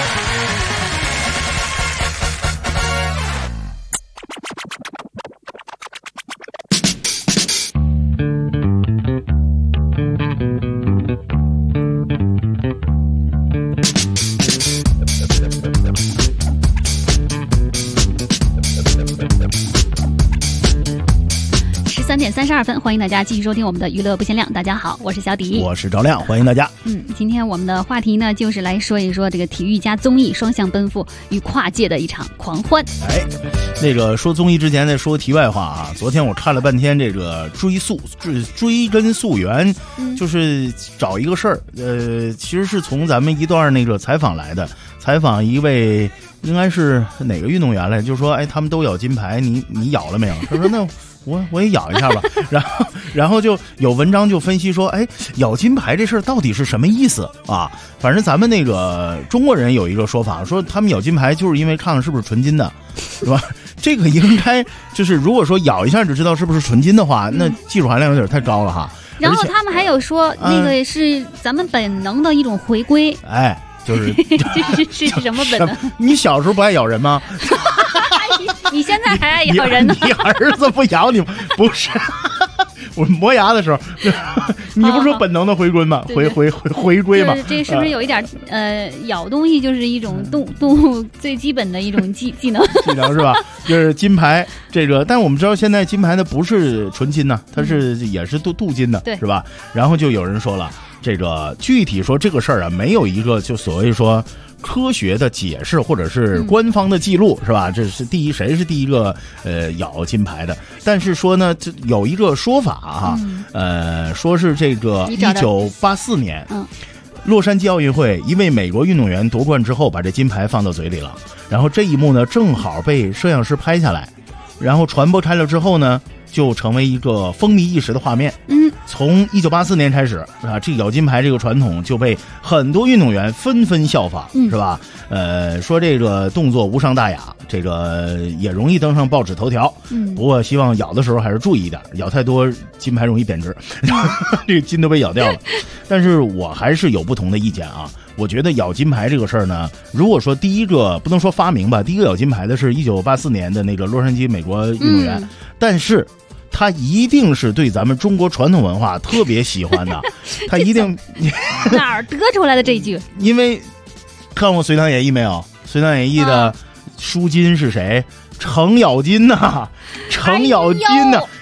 3点32分，欢迎大家继续收听我们的娱乐不限量。大家好，我是小迪， 我是赵亮，欢迎大家。 今天我们的话题呢，就是来说一说这个体育加综艺双向奔赴与跨界的一场狂欢。 那个说综艺之前再说题外话啊，昨天我看了半天这个追根溯源，就是找一个事儿，其实是从咱们一段那个采访来的，采访一位应该是哪个运动员来，就说他们都咬金牌，你咬了没有？他说那我也咬一下吧，然后就有文章就分析说，咬金牌这事儿到底是什么意思啊？反正咱们那个中国人有一个说法，说他们咬金牌就是因为看看是不是纯金的，是吧？这个应该就是如果说咬一下就知道是不是纯金的话，那技术含量有点太高了哈。 然后他们还有说，那个是咱们本能的一种回归。 就是是什么本能？ 你小时候不爱咬人吗？ 你现在还爱咬人呢？ 你儿子不咬你吗？不是，我磨牙的时候，你不是说本能的回归吗？回归吗？ 这是不是有一点咬东西就是一种动物最基本的一种技能？ 技能是吧？就是金牌这个，但我们知道现在金牌的不是纯金呢，它是也是镀金的，是吧？然后就有人说了，这个具体说这个事儿啊，没有一个就所谓说科学的解释或者是官方的记录，是吧？这是谁是第一个咬金牌的？但是说呢，这有一个说法啊，说是这个1984年，洛杉矶奥运会一位美国运动员夺冠之后，把这金牌放到嘴里了，然后这一幕呢正好被摄像师拍下来，然后传播开了之后呢，就成为一个风靡一时的画面。从1984年开始啊，这咬金牌这个传统就被很多运动员纷纷效仿，是吧？说这个动作无伤大雅，这个也容易登上报纸头条。不过希望咬的时候还是注意一点，咬太多金牌容易贬值，这个金都被咬掉了。但是我还是有不同的意见啊。我觉得咬金牌这个事儿呢，如果说第一个不能说发明吧，第一个咬金牌的是1984年的那个洛杉矶美国运动员，但是他一定是对咱们中国传统文化特别喜欢的，他一定哪儿得出来的这句？ 因为看过《隋唐演义》没有？《隋唐演义》的舒金是谁？程咬金呐，程咬金呐，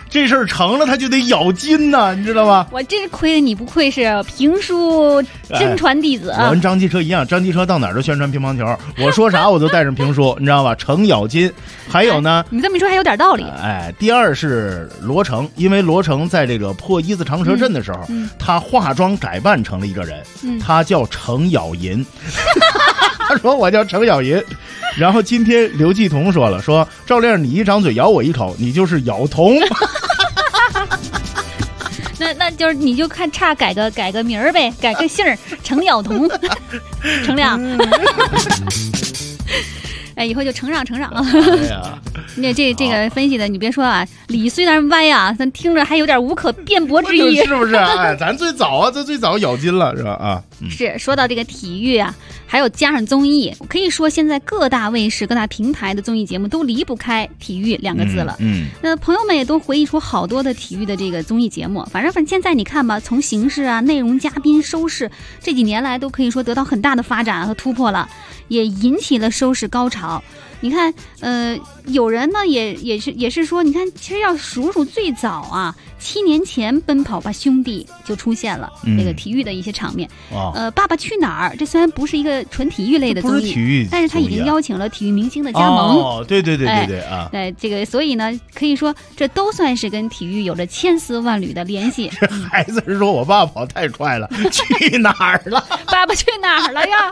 这事儿成了他就得咬金呐，你知道吗？ 我真是亏了你不愧是评书真传弟子。 我跟张继车一样，张继车到哪儿都宣传乒乓球，我说啥我都带上评书，你知道吧？程咬金。还有呢， 你这么一说还有点道理。 第二是罗成，因为罗成在这个破一字长蛇阵的时候，他化妆改扮成了一个人，他叫程咬银。他说我叫程咬银。然后今天刘继彤说了，说赵亮你一张嘴咬我一口，你就是咬童。 那就是你就看差改个名儿呗，改个姓儿，程咬童，程亮。以后就承让。哎呀，那这个分析的，你别说啊，理虽然歪啊，咱听着还有点无可辩驳之意， 是不是？咱最早咬金了，是吧？ 是说到这个体育啊，还有加上综艺，可以说现在各大卫视、各大平台的综艺节目都离不开体育2个字了。那朋友们也都回忆出好多的体育的这个综艺节目。反正现在你看吧，从形式啊、内容、嘉宾、收视，这几年来都可以说得到很大的发展和突破了，也引起了收视高潮。你看，有人呢也是说，你看，其实要数最早啊，7年前《奔跑吧兄弟》就出现了那个体育的一些场面。爸爸去哪儿？这虽然不是一个纯体育类的综艺，但是他已经邀请了体育明星的加盟。 对啊！这个，所以呢，可以说这都算是跟体育有着千丝万缕的联系。 孩子是说我爸跑太快了，去哪儿了？ 爸爸去哪儿了呀？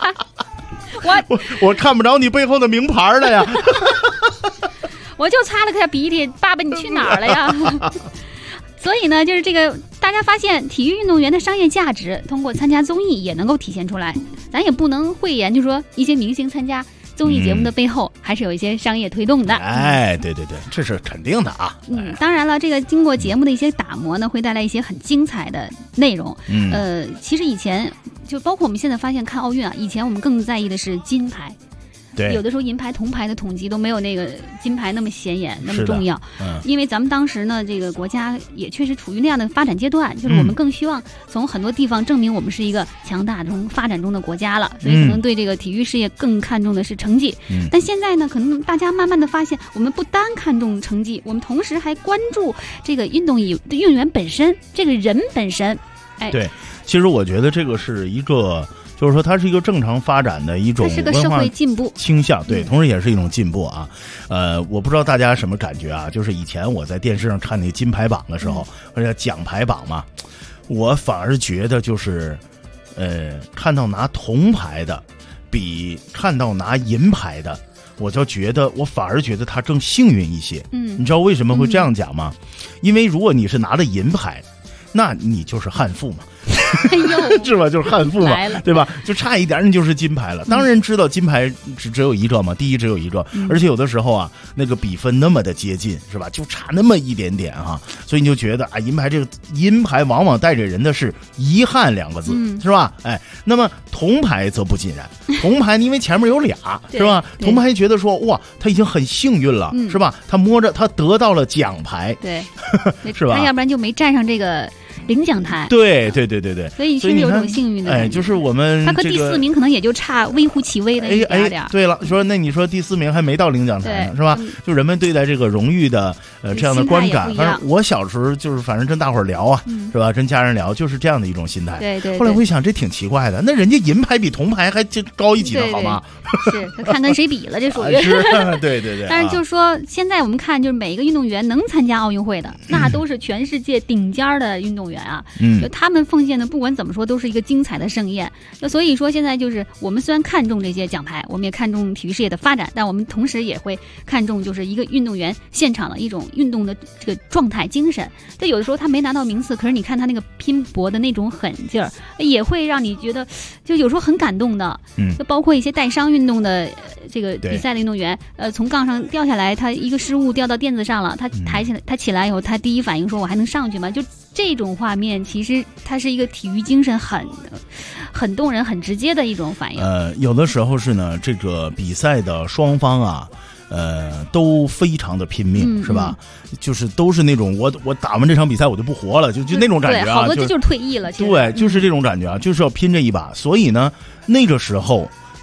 我看不着你背后的名牌了呀！ 我就擦了个鼻涕，爸爸你去哪儿了呀？所以呢，就是这个，大家发现体育运动员的商业价值通过参加综艺也能够体现出来。咱也不能讳言，就说一些明星参加综艺节目的背后还是有一些商业推动的。 对，这是肯定的啊。 当然了，这个经过节目的一些打磨呢，会带来一些很精彩的内容。其实以前就包括我们现在发现看奥运啊，以前我们更在意的是金牌。 对， 有的时候银牌、铜牌的统计都没有那个金牌那么显眼、那么重要。因为咱们当时呢，这个国家也确实处于那样的发展阶段，就是我们更希望从很多地方证明我们是一个强大中发展中的国家了，所以可能对这个体育事业更看重的是成绩。但现在呢，可能大家慢慢的发现，我们不单看重成绩，我们同时还关注这个运动员本身，这个人本身。 对，其实我觉得这个是一个。就是说，它是一个正常发展的一种文化，它是个社会进步倾向，对，同时也是一种进步啊。我不知道大家什么感觉啊？就是以前我在电视上看那个金牌榜的时候，或者奖牌榜嘛，我反而觉得就是，看到拿铜牌的，比看到拿银牌的，我反而觉得他更幸运一些。你知道为什么会这样讲吗？因为如果你是拿了银牌，那你就是悍妇嘛。是吧？就是悍妇嘛，对吧？就差一点你就是金牌了。当然知道金牌只有一个嘛，第一只有一个，而且有的时候啊，那个比分那么的接近，是吧？就差那么一点点哈，所以你就觉得啊，银牌往往带给人的是遗憾2个字，是吧？那么铜牌则不尽然，铜牌因为前面有俩，是吧？铜牌觉得说哇，他已经很幸运了，是吧？他摸着他得到了奖牌， 对， 是吧？ 他要不然就没站上这个领奖台。 对， 所以确实有种幸运的感觉。 就是我们他和第4名可能也就差微乎其微的一点点。 对了，那你说第4名还没到领奖台呢，是吧？就人们对待这个荣誉的这样的观感，反正我小时候就是反正跟大伙儿聊啊，是吧？跟家人聊就是这样的一种心态。 对。 后来我一想，这挺奇怪的，那人家银牌比铜牌还就高一级呢，好吗？ 是，看跟谁比了，这属于。 对。 但是就是说，现在我们看，就是每一个运动员能参加奥运会的，那都是全世界顶尖的运动员啊。就他们奉献的，不管怎么说，都是一个精彩的盛宴。就所以说，现在就是我们虽然看重这些奖牌，我们也看重体育事业的发展，但我们同时也会看重就是一个运动员现场的一种运动的这个状态精神。就有的时候他没拿到名次，可是你看他那个拼搏的那种狠劲儿，也会让你觉得就有时候很感动的。就包括一些带伤运动的这个比赛的运动员，从杠上掉下来，他一个失误掉到垫子上了，他起来以后，他第一反应说我还能上去吗？就这种画面，其实它是一个体育精神很动人、很直接的一种反应。 有的时候是呢，这个比赛的双方啊，都非常的拼命，是吧？就是都是那种我打完这场比赛我就不活了，就那种感觉啊。 对，好多就是退役了。 对，就是这种感觉啊，就是要拼这一把。所以呢，那个时候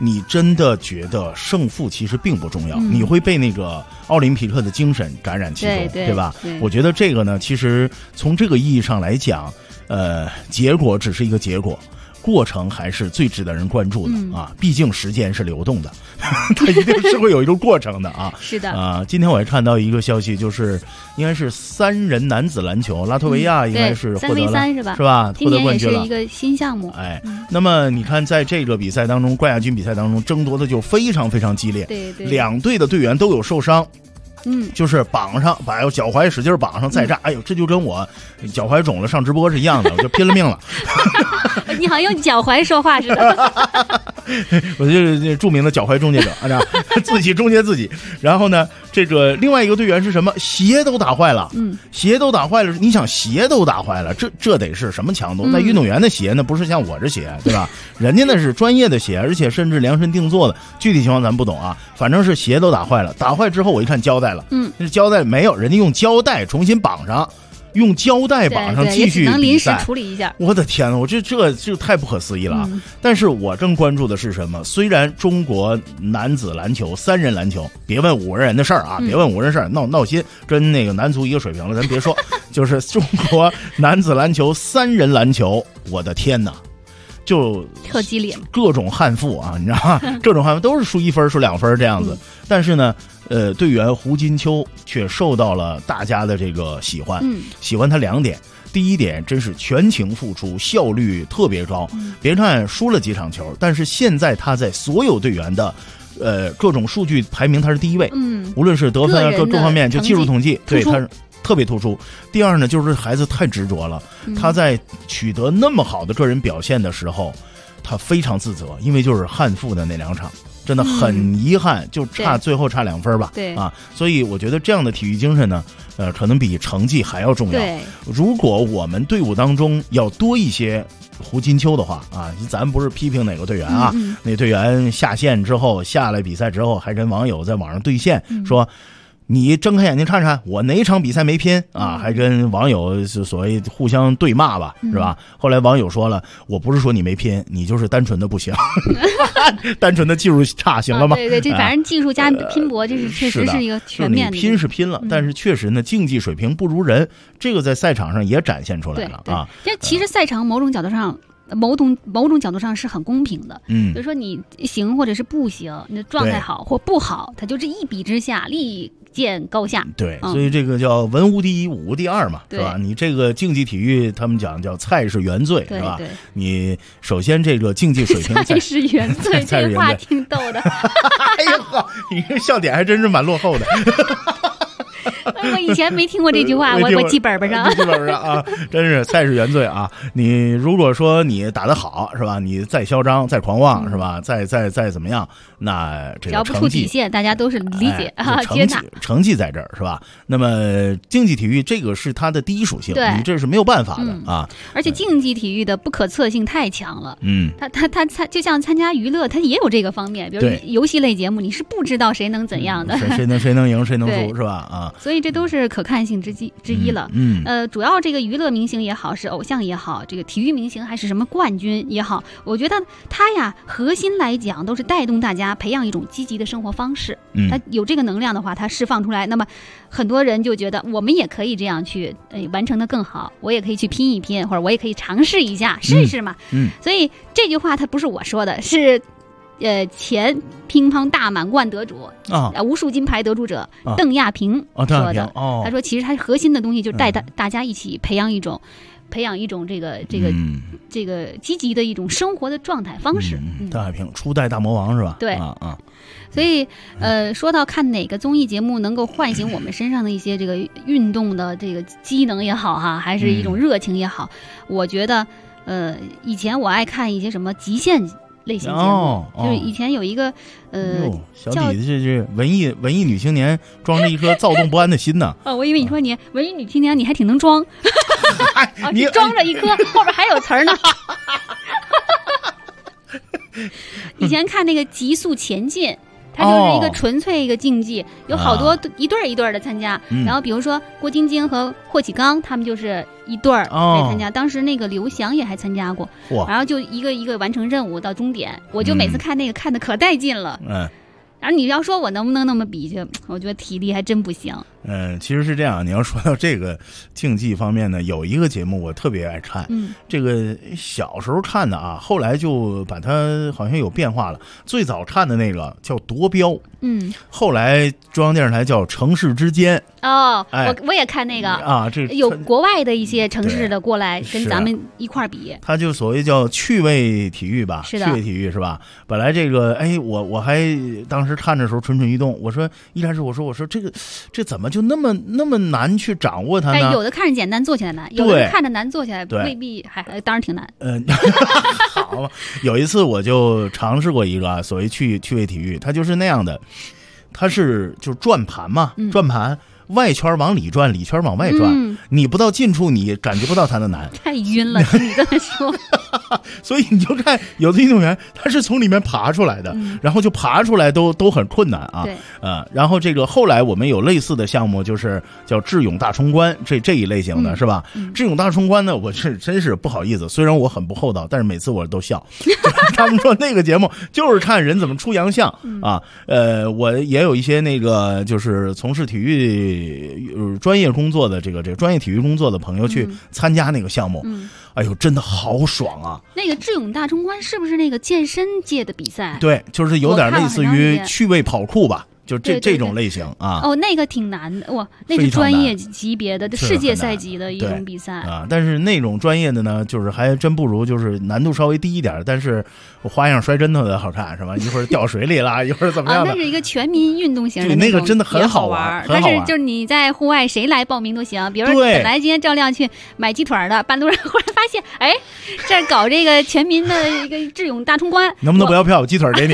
你真的觉得胜负其实并不重要，你会被那个奥林匹克的精神感染其中，对吧？我觉得这个呢，其实从这个意义上来讲，结果只是一个结果。过程还是最值得人关注的啊！毕竟时间是流动的，它一定是会有一个过程的啊！ 是的啊！今天我还看到一个消息，就是应该是3人男子篮球，拉脱维亚应该是获得了 3v3是吧？ 是吧？ 今年也是一个新项目。 哎，那么你看，在这个比赛当中，冠亚军比赛当中，争夺的就非常非常激烈， 对， 两队的队员都有受伤。就是绑上，把脚踝使劲绑上再炸，哎呦，这就跟我脚踝肿了上直播是一样的，我就拼了命了。 你好像用脚踝说话似的。 我就是著名的脚踝终结者，自己终结自己。然后呢，这个另外一个队员是什么？鞋都打坏了，鞋都打坏了。你想鞋都打坏了，这得是什么强度？那运动员的鞋呢，不是像我这鞋，对吧？人家那是专业的鞋，而且甚至量身定做的。具体情况咱不懂啊，反正是鞋都打坏了。打坏之后，我一看胶带了，那胶带没有，人家用胶带重新绑上。用胶带绑上继续比赛， 也只能临时处理一下。 我的天哪，我这太不可思议了。但是我正关注的是什么？虽然中国男子篮球3人篮球，别问5个人的事儿啊，别问5人事儿，闹心，跟那个男足一个水平了，咱别说。就是中国男子篮球3人篮球，我的天哪！就特激烈， 各种悍妇啊，你知道吗？各种悍妇都是输1分、输2分这样子。但是呢，队员胡金秋却受到了大家的这个喜欢，喜欢他2点。第一点，真是全情付出，效率特别高。别看输了几场球，但是现在他在所有队员的各种数据排名他是第1位。无论是得分啊各方面，就技术统计，对他是特别突出。第二呢，就是孩子太执着了，他在取得那么好的个人表现的时候，他非常自责，因为就是悍妇的那2场。真的很遗憾，就最后差2分吧。 对啊，所以我觉得这样的体育精神呢，可能比成绩还要重要。 对， 如果我们队伍当中要多一些胡金秋的话啊，咱不是批评哪个队员啊，那队员下线之后下来比赛之后，还跟网友在网上对线说。你睁开眼睛看看，我哪一场比赛没拼啊？还跟网友所谓互相对骂吧，是吧？后来网友说了，我不是说你没拼，你就是单纯的不行，单纯的技术差，行了吗？ 对，这反正技术加拼搏，这是确实是一个全面的。 拼是拼了，但是确实呢，竞技水平不如人，这个在赛场上也展现出来了啊。 这其实赛场某种角度上是很公平的，比如说你行或者是不行，你的状态好或不好，它就这一比之下立见高下。 对，所以这个叫文无第一，武无第二嘛，是吧？你这个竞技体育，他们讲叫菜是原罪，是吧？你首先这个竞技水平， 菜是原罪，这句话挺逗的。 哎呀呵，你这笑点还真是蛮落后的。 我以前没听过这句话，我记本本上。 记本上啊，真是菜是原罪啊！你如果说你打得好，是吧？你再嚣张、再狂妄，是吧？再怎么样，那这个只要不出底线，大家都是理解啊，接纳。 成绩在这儿是吧？那么竞技体育这个是它的第一属性，你这是没有办法的啊！ 而且竞技体育的不可测性太强了，它就像参加娱乐，它也有这个方面，比如游戏类节目，你是不知道谁能怎样的， 谁能赢，谁能输，是吧？啊， 所以这都是可看性之一了。主要这个娱乐明星也好，是偶像也好，这个体育明星还是什么冠军也好，我觉得他呀，核心来讲都是带动大家培养一种积极的生活方式。他有这个能量的话，他释放出来，那么很多人就觉得我们也可以这样去完成的更好，我也可以去拼一拼，或者我也可以尝试一下，试试嘛。所以这句话它不是我说的，是前乒乓大满贯得主无数金牌得主者邓亚萍说的。他说其实他核心的东西就是带大家一起培养一种这个积极的一种生活的状态方式。 邓亚萍初代大魔王是吧？ 对所以说到看哪个综艺节目能够唤醒我们身上的一些这个运动的这个机能也好哈，还是一种热情也好，我觉得以前我爱看一些什么极限类型节目，就是以前有一个小李子，这文艺女青年装着一颗躁动不安的心呢。 我以为你说你文艺女青年，你还挺能装，你装着一颗，后边还有词儿呢。以前看那个《极速前进》， 它就是一个纯粹一个竞技，有好多一对一对的参加。然后比如说郭晶晶和霍启刚，他们就是一对儿来参加。当时那个刘翔也还参加过，然后就一个一个完成任务到终点。我就每次看那个看的可带劲了。然后你要说我能不能那么比去，我觉得体力还真不行。 其实是这样，你要说到这个竞技方面呢，有一个节目我特别爱看，这个小时候看的啊，后来就把它好像有变化了。最早看的那个叫夺标，后来中央电视台叫城市之间。 我也看那个啊，这有国外的一些城市的过来跟咱们一块儿比， 他就所谓叫趣味体育吧， 是的， 趣味体育是吧？本来这个我还当时看的时候蠢蠢欲动，我说一开始我说这怎么就那么难去掌握它呢？ 有的看着简单，做起来难；有的看着难，做起来未必还当然挺难。 好吧，有一次我就尝试过一个所谓趣味体育，它就是那样的，它是就是转盘嘛，转盘。外圈往里转，里圈往外转，你不到近处，你感觉不到它的难。 太晕了，听你这么说。 所以你就看有的运动员，他是从里面爬出来的，然后就爬出来都很困难啊。 对， 然后这个后来我们有类似的项目，就是叫智勇大冲关这一类型的是吧？智勇大冲关呢，我是真是不好意思，虽然我很不厚道，但是每次我都笑。他们说那个节目就是看人怎么出洋相啊。我也有一些那个就是从事体育专业工作的这个专业体育工作的朋友去参加那个项目，哎呦，真的好爽啊！ 那个智勇大冲关是不是那个健身界的比赛？ 对，就是有点类似于趣味跑酷吧。就这种类型啊， 那个挺难的哇，那是专业级别的世界赛级的一种比赛啊。但是那种专业的呢，就是还真不如就是难度稍微低一点，但是花样摔针头的好看是吧？一会儿掉水里了，一会儿怎么样的？ 那是一个全民运动型的那个真的很好玩， 但是就是你在户外谁来报名都行。比如说本来今天赵亮去买鸡腿的，半路上忽然发现，哎，这搞这个全民的一个智勇大冲关， 能不能不要票？鸡腿给你。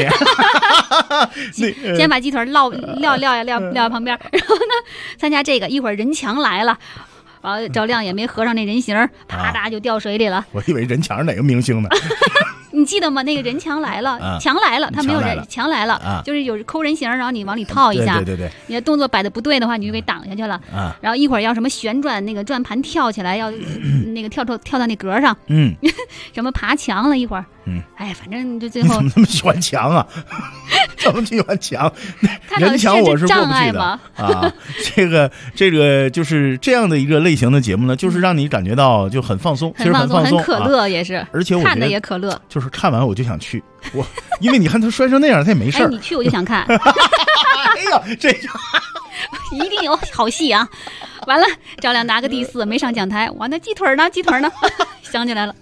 先把鸡腿撂旁边，然后呢，参加这个一会儿人墙来了，然后赵亮也没合上那人形，啪嗒就掉水里了。 我以为人墙是哪个明星呢？ 你记得吗？那个人墙来了，墙来了，他没有人，墙来了，就是有抠人形，然后你往里套一下， 对， 你的动作摆的不对的话，你就给挡下去了。然后一会儿要什么旋转那个转盘跳起来，要那个跳到那格上，什么爬墙了一会儿，哎，反正就最后你怎么那么喜欢墙啊？怎么喜欢墙？人墙我是过不去的啊。这个就是这样的一个类型的节目呢，就是让你感觉到就很放松，其实很放松， 很可乐也是， 而且我看的也可乐。 就是看完我就想去，因为你看他摔成那样，他也没事。 你去我就想看。 哎呀，这一定有好戏啊！完了，赵亮拿个第4，没上讲台。哇，那鸡腿呢？想起来了。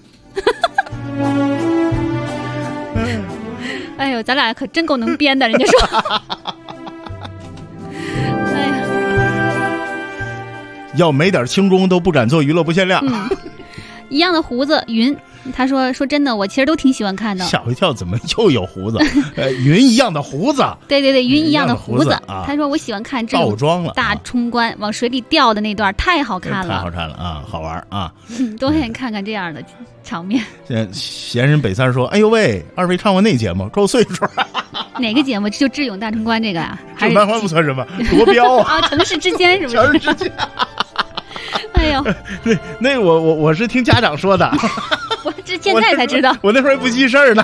哎呦，咱俩可真够能编的，人家说。哎呀， 要没点轻功都不敢做娱乐不限量。 一样的胡子，云。他说真的，我其实都挺喜欢看的。 吓我一跳，怎么又有胡子？云一样的胡子。 对，云一样的胡子。他说我喜欢看这种大冲关往水里掉的那段，太好看了， 太好看了啊，好玩啊！ 多愿意看看这样的场面。 闲人北三说：“哎呦喂，二位唱过那节目，够岁数。” 哪个节目？就智勇大冲关这个啊？ 智勇大冲关不算什么，夺标啊！ 城市之间是不是？ 城市之间。 哎呦， 那我是听家长说的。 我这现在才知道， 我那会儿不记事儿呢。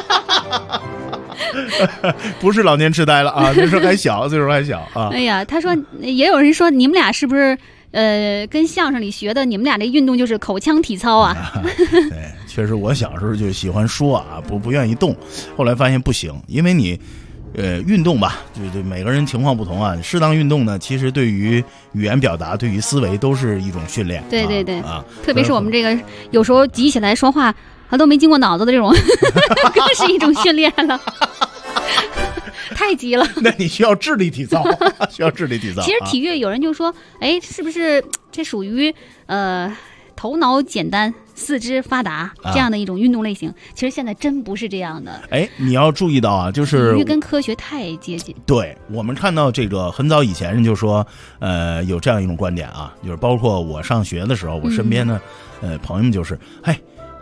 不是老年痴呆了啊，那时候还小，岁数还小啊。 哎呀，他说也有人说你们俩是不是跟相声里学的？你们俩这运动就是口腔体操啊？ 对，确实我小时候就喜欢说啊，不愿意动，后来发现不行，因为你。运动吧，对每个人情况不同啊。适当运动呢，其实对于语言表达、对于思维都是一种训练。 对啊，特别是我们这个有时候急起来说话，他都没经过脑子的这种，更是一种训练了。太急了， 那你需要智力体操，需要智力体操。 其实体育有人就说，哎，是不是这属于头脑简单、四肢发达这样的一种运动类型？其实现在真不是这样的。 哎，你要注意到啊，就是体育跟科学太接近。 对，我们看到这个很早以前人就说，有这样一种观点啊，就是包括我上学的时候，我身边的朋友们就是，哎。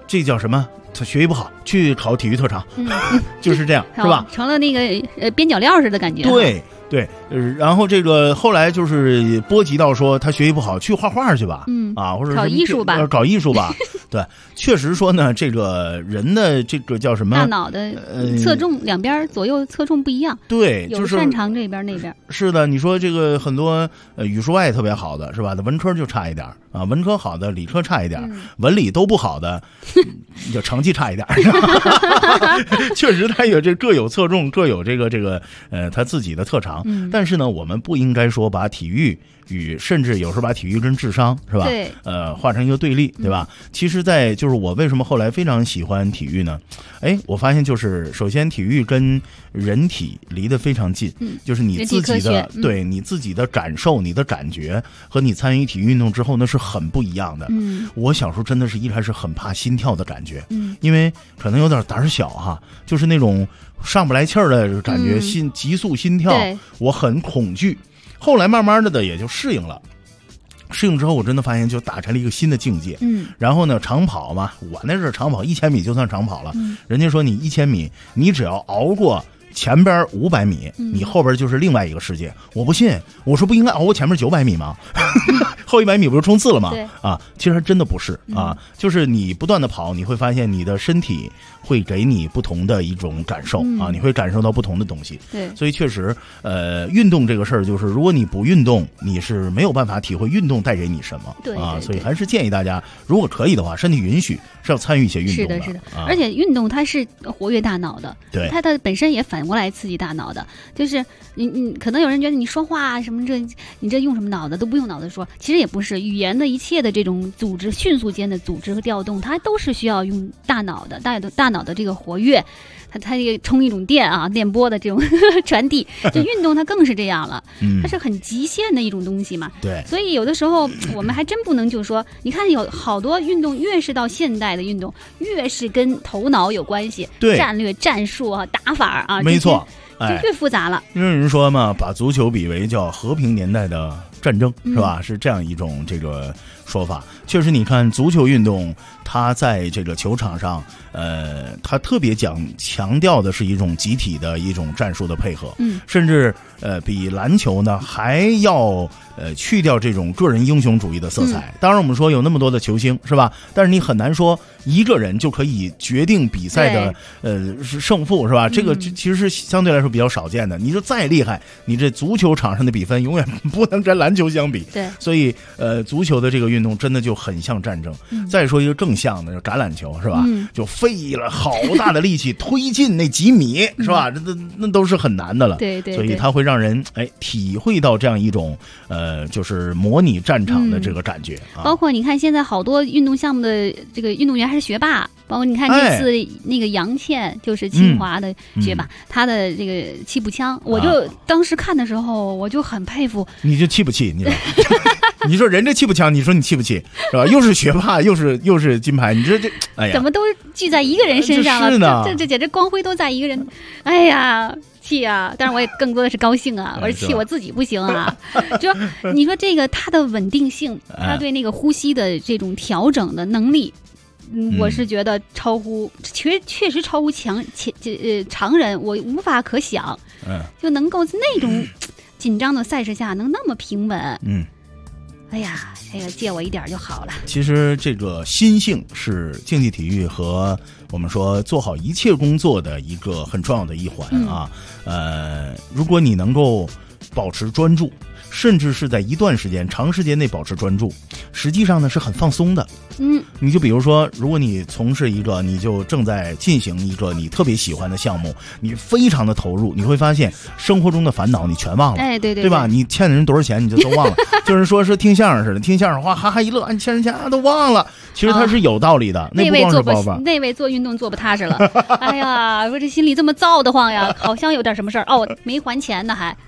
这叫什么？他学习不好，去考体育特长，就是这样，是吧？ 成了那个边角料似的感觉。 对。对，然后这个后来就是波及到说他学习不好，去画画去吧，或者搞艺术吧， 搞艺术吧。对，确实说呢，这个人的这个叫什么？ 大脑的侧重两边左右侧重不一样。 对， 有擅长这边那边。 是的，你说这个很多语数外特别好的是吧？文科就差一点啊，文科好的理科差一点，文理都不好的就成绩差一点。确实，他有这各有侧重，各有这个他自己的特长。但是呢，我们不应该说把体育与甚至有时候把体育跟智商是吧？ 对， 画成一个对立，对吧？其实，就是我为什么后来非常喜欢体育呢？我发现就是首先体育跟人体离得非常近，就是你自己的对你自己的感受、你的感觉和你参与体育运动之后那是很不一样的。我小时候真的是一开始很怕心跳的感觉，因为可能有点胆小哈，就是那种上不来气儿的感觉，急速心跳，我很恐惧。后来慢慢的也就适应了，适应之后我真的发现就打开了一个新的境界。然后呢，长跑嘛，我那是长跑1000米就算长跑了。人家说你1000米，你只要熬过前边500米，你后边就是另外一个世界。我不信，我说不应该熬过前面900米吗？后100米不是冲刺了吗？其实还真的不是啊，就是你不断的跑，你会发现你的身体会给你不同的一种感受啊，你会感受到不同的东西。 对， 所以确实，运动这个事儿，就是如果你不运动，你是没有办法体会运动带给你什么。 对啊，所以还是建议大家，如果可以的话，身体允许是要参与一些运动的。 是的，而且运动它是活跃大脑的， 对， 它的本身也反过来刺激大脑的。就是你可能有人觉得你说话什么你这用什么脑子，都不用脑子说，其实也不是，语言的一切的这种组织迅速间的组织和调动，它都是需要用大脑的，大脑的这个活跃，它这个充一种电啊，电波的这种传递。这运动它更是这样了，它是很极限的一种东西嘛。 对， 所以有的时候我们还真不能就说，你看有好多运动越是到现代的运动，越是跟头脑有关系， 对， 战略、战术啊、打法啊， 没错， 就越复杂了。 有人说嘛，把足球比为叫和平年代的战争，是吧？是这样一种这个说法。确实，你看足球运动，它在这个球场上，它特别强调的是一种集体的一种战术的配合，甚至比篮球呢还要去掉这种个人英雄主义的色彩。当然，我们说有那么多的球星，是吧？但是你很难说一个人就可以决定比赛的胜负，是吧？这个其实是相对来说比较少见的。你说再厉害，你这足球场上的比分永远不能跟篮球相比。 对， 所以足球的这个运动真的就很像战争。再说一个更像的橄榄球，是吧？就费了好大的力气推进那几米，是吧？那都是很难的了。 对， 所以它会让人体会到这样一种就是模拟战场的这个感觉。 包括你看现在好多运动项目的这个运动员还是学霸，包括你看这次那个杨倩就是清华的学霸，她的这个气步枪，我就当时看的时候我就很佩服。 你就气不气？你说你说人这气步枪，你说你气不气？是吧？又是学霸，又是金牌，你这哎呀， 怎么都聚在一个人身上了？ 是呢， 这简直光辉都在一个人。哎呀，气啊！但是我也更多的是高兴啊，我是气我自己不行啊。就你说这个它的稳定性，它对那个呼吸的这种调整的能力。我是觉得超乎确实超乎常人，我无法可想，就能够那种紧张的赛事下能那么平稳。哎呀，这个借我一点就好了。 其实这个心性是竞技体育和我们说做好一切工作的一个很重要的一环啊。如果你能够保持专注，甚至是在一段时间、长时间内保持专注，实际上呢是很放松的。你就比如说，如果你从事一个，你就正在进行一个你特别喜欢的项目，你非常的投入，你会发现生活中的烦恼你全忘了。 对吧？你欠的人多少钱你就都忘了，就是说是听相声似的，听相声话哈哈一乐，你欠人钱都忘了。其实它是有道理的，那不光是包袱。 那位做运动做不踏实了，哎呀，说这心里这么躁得慌呀，好像有点什么事儿哦，没还钱呢还。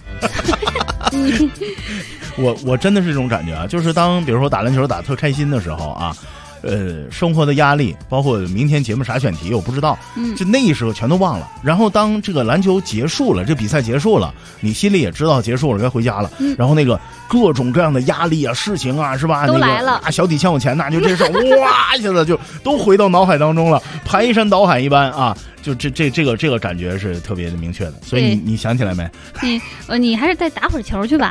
我真的是这种感觉啊，就是当比如说打篮球打特开心的时候啊， 生活的压力，包括明天节目啥选题我不知道，就那时候全都忘了。然后当这个篮球结束了，这比赛结束了，你心里也知道结束了，该回家了。然后那个各种各样的压力啊、事情啊，是吧？ 都来了。 小底欠我钱呐，就这事哇一下子就都回到脑海当中了，排山倒海一般啊。就这个感觉是特别的明确的，所以你想起来没？ 你还是再打会儿球去吧。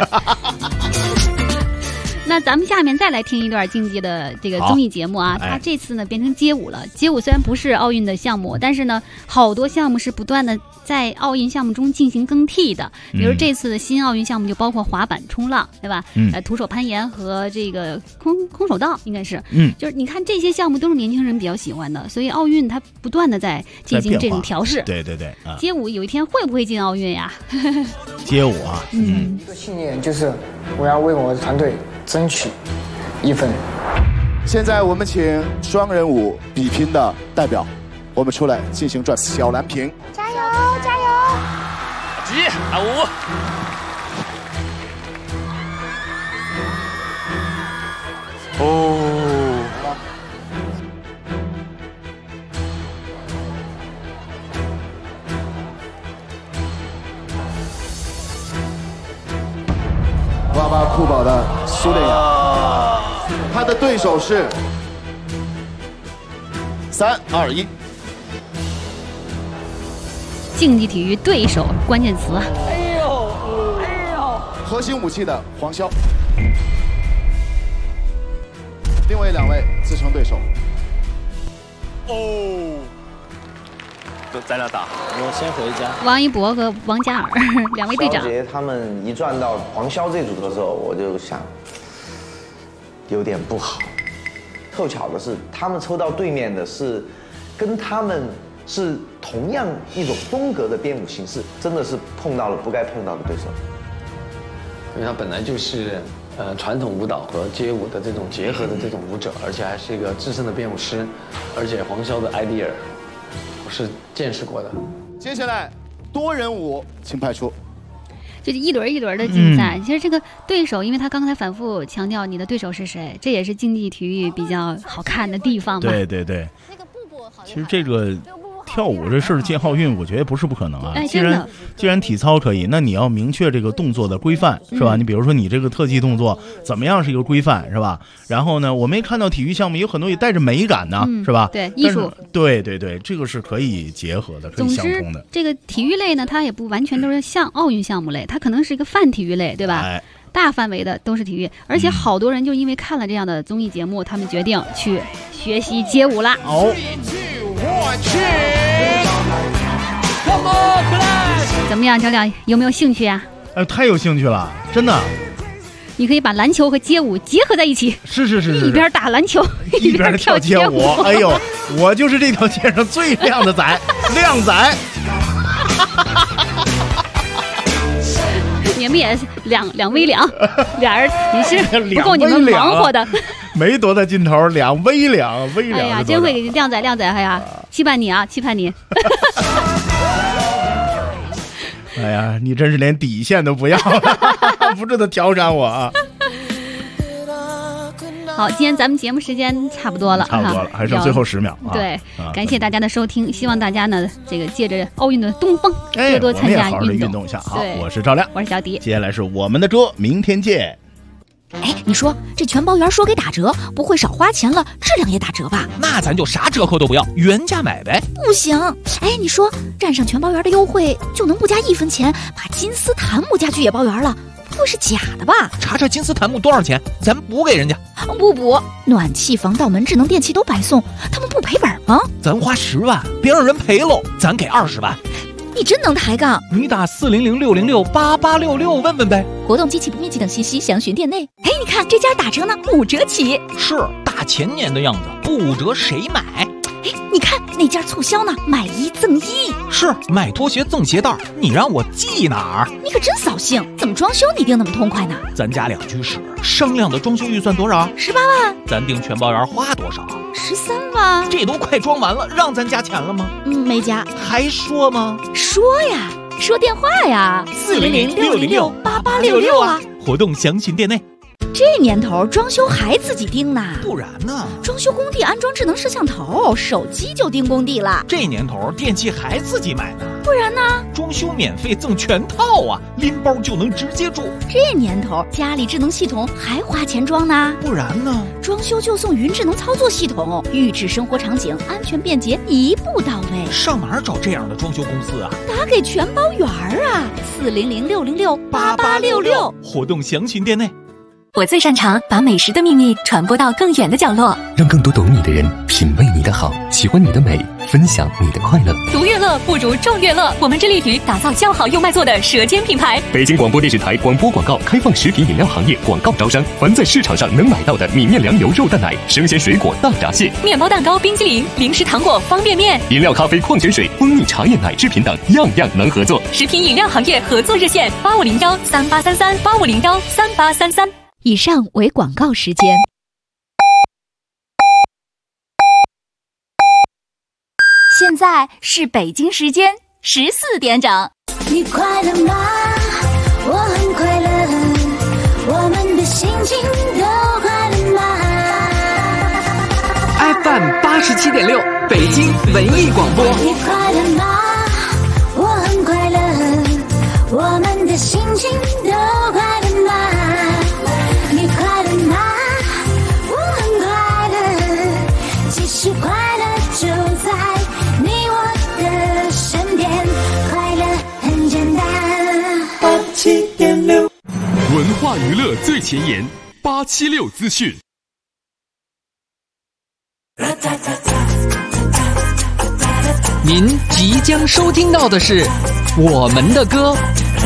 那咱们下面再来听一段竞技的这个综艺节目啊，它这次呢变成街舞了。街舞虽然不是奥运的项目，但是呢，好多项目是不断的在奥运项目中进行更替的。比如这次的新奥运项目就包括滑板、冲浪，对吧？徒手攀岩和这个空手道，应该是。就是你看这些项目都是年轻人比较喜欢的，所以奥运它不断的在进行这种调试。 对。 街舞有一天会不会进奥运呀？ 街舞啊， 一个信念就是我要为我的团队争取1分。 现在我们请双人舞比拼的代表，我们出来进行转。小蓝瓶， 加油加油！ 急，打5。 哇哇酷宝的苏烈阳，他的对手是3、2、1。 竞技体育对手关键词啊！ 哎呦！ 核心武器的黄潇，另外2位自称对手。 咱俩打，我先回家。 王一博和王嘉尔2位队长。 肖杰他们一转到黄潇这组的时候，我就想有点不好。凑巧的是，他们抽到对面的是跟他们是同样一种风格的编舞形式，真的是碰到了不该碰到的对手。 因为他本来就是传统舞蹈和街舞的这种结合的这种舞者，而且还是一个资深的编舞师，而且黄潇的 idea 我是见识过的。 接下来多人舞，请派出。 就是一轮一轮的竞赛，其实这个对手，因为他刚才反复强调你的对手是谁，这也是竞技体育比较好看的地方嘛。 对。其实这个跳舞这事儿进奥运，我觉得不是不可能啊。既然体操可以，那你要明确这个动作的规范，是吧？你比如说你这个特技动作怎么样是一个规范，是吧？然后呢，我们也看到体育项目有很多也带着美感呢，是吧？ 对，艺术。 对，这个是可以结合的，可以相通的。 这个体育类呢，它也不完全都是像奥运项目类，它可能是一个泛体育类，对吧？大范围的都是体育，而且好多人就因为看了这样的综艺节目，他们决定去学习街舞啦。怎么样，小亮有没有兴趣呀？ 太有兴趣了，真的。 你可以把篮球和街舞结合在一起。 是， 一边打篮球一边跳街舞。哎呦，我就是这条街上最靓的仔，靓仔。 你们也两 v 2，俩人你是不够你们忙活的。 没多大劲头，2 v 2。 哎呀，真会靓仔，哎呀，期盼你。 哎呀，你真是连底线都不要了，不住的调侃我啊！ 好，今天咱们节目时间差不多了， 还剩最后10秒。 对，感谢大家的收听，希望大家呢，这个借着奥运的东风，多多参加运动一下。好，我是赵亮， 我是小迪， 接下来是我们的歌，明天见。 哎，你说这全包圆说给打折，不会少花钱了，质量也打折吧？ 那咱就啥折扣都不要，原价买呗。 不行，哎，你说占上全包圆的优惠，就能不加1分钱把金丝檀木家具也包圆了？不会是假的吧？ 查金丝檀木多少钱？咱补给人家。 不补，暖气、防盗门、智能电器都白送，他们不赔本吗？ 咱花10万，别让人赔喽，咱给20万。 你真能抬杠！ 你打400-606-8866问问呗。 活动、机器不密集等信息详询店内。哎，你看这家打折呢，5折起。 是大前年的样子，不5折谁买？ 哎，你看那家促销呢，买1赠1。 是买拖鞋赠鞋带，你让我记哪儿？ 你可真扫兴！怎么装修你定那么痛快呢？ 咱家2居室，商量的装修预算多少 ？18万。 咱定全包圆花多少 ？13万。这都快装完了，让咱加钱了吗？ 没加。 还说吗？ 说呀，说电话呀，400-606-8866啊。 活动详询店内。 这年头装修还自己盯呢？ 不然呢？ 装修工地安装智能摄像头，手机就盯工地了。 这年头电器还自己买呢？ 不然呢？ 装修免费赠全套啊，拎包就能直接住。 这年头家里智能系统还花钱装呢？ 不然呢？ 装修就送云智能操作系统，预制生活场景，安全便捷，一步到位。 上哪儿找这样的装修公司啊？ 打给全包园啊，400-606-8866， 活动详询店内。 我最擅长把美食的秘密传播到更远的角落， 让更多懂你的人品味你的好，喜欢你的美，分享你的快乐。 独乐乐不如众乐乐，我们致力于打造较好又卖座的舌尖品牌。 北京广播电视台广播广告开放食品饮料行业广告招商，凡在市场上能买到的米面粮油肉蛋奶、生鲜水果大闸蟹、 面包蛋糕、冰激凌、零食糖果、方便面、 饮料、咖啡、矿泉水、蜂蜜茶叶、奶制品等，样样能合作。 食品饮料行业合作热线8501383385013833。 以上为广告时间。 现在是北京时间14点整。 你快乐吗？我很快乐，我们的心情都快乐吗 ？FM 87.6，北京文艺广播。 你快乐吗？我很快乐，我们的心情都快乐吗？你快乐吗？我很快乐，其实快乐就在你我的身边，快乐很简单。87.6， 文化娱乐最前沿，876资讯。 您即将收听到的是我们的歌。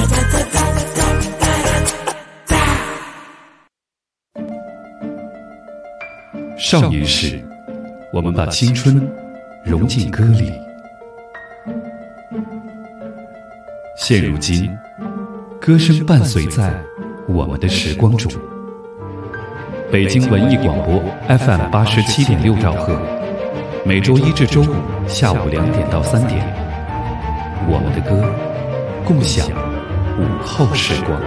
少年时，我们把青春融进歌里。现如今，歌声伴随在我们的时光中。北京文艺广播 FM 87.6兆赫，每周一至周五下午2点到3点，我们的歌，共享午后时光。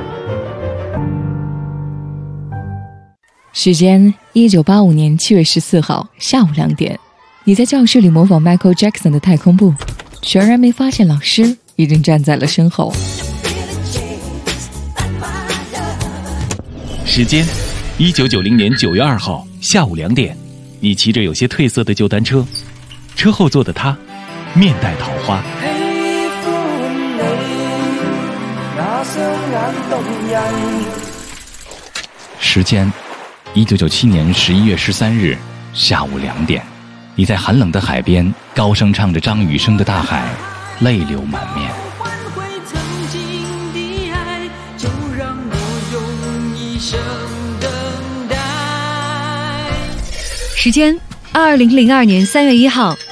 时间1985年7月14号下午2点，你在教室里模仿 Michael Jackson 的太空步，全然没发现老师已经站在了身后。 时间1990年9月2号下午2点，你骑着有些褪色的旧单车，车后座的他面带桃花。时间1997年11月13日下午2点，你在寒冷的海边高声唱着张雨生的《大海》，泪流满面。 时间2002年3月1号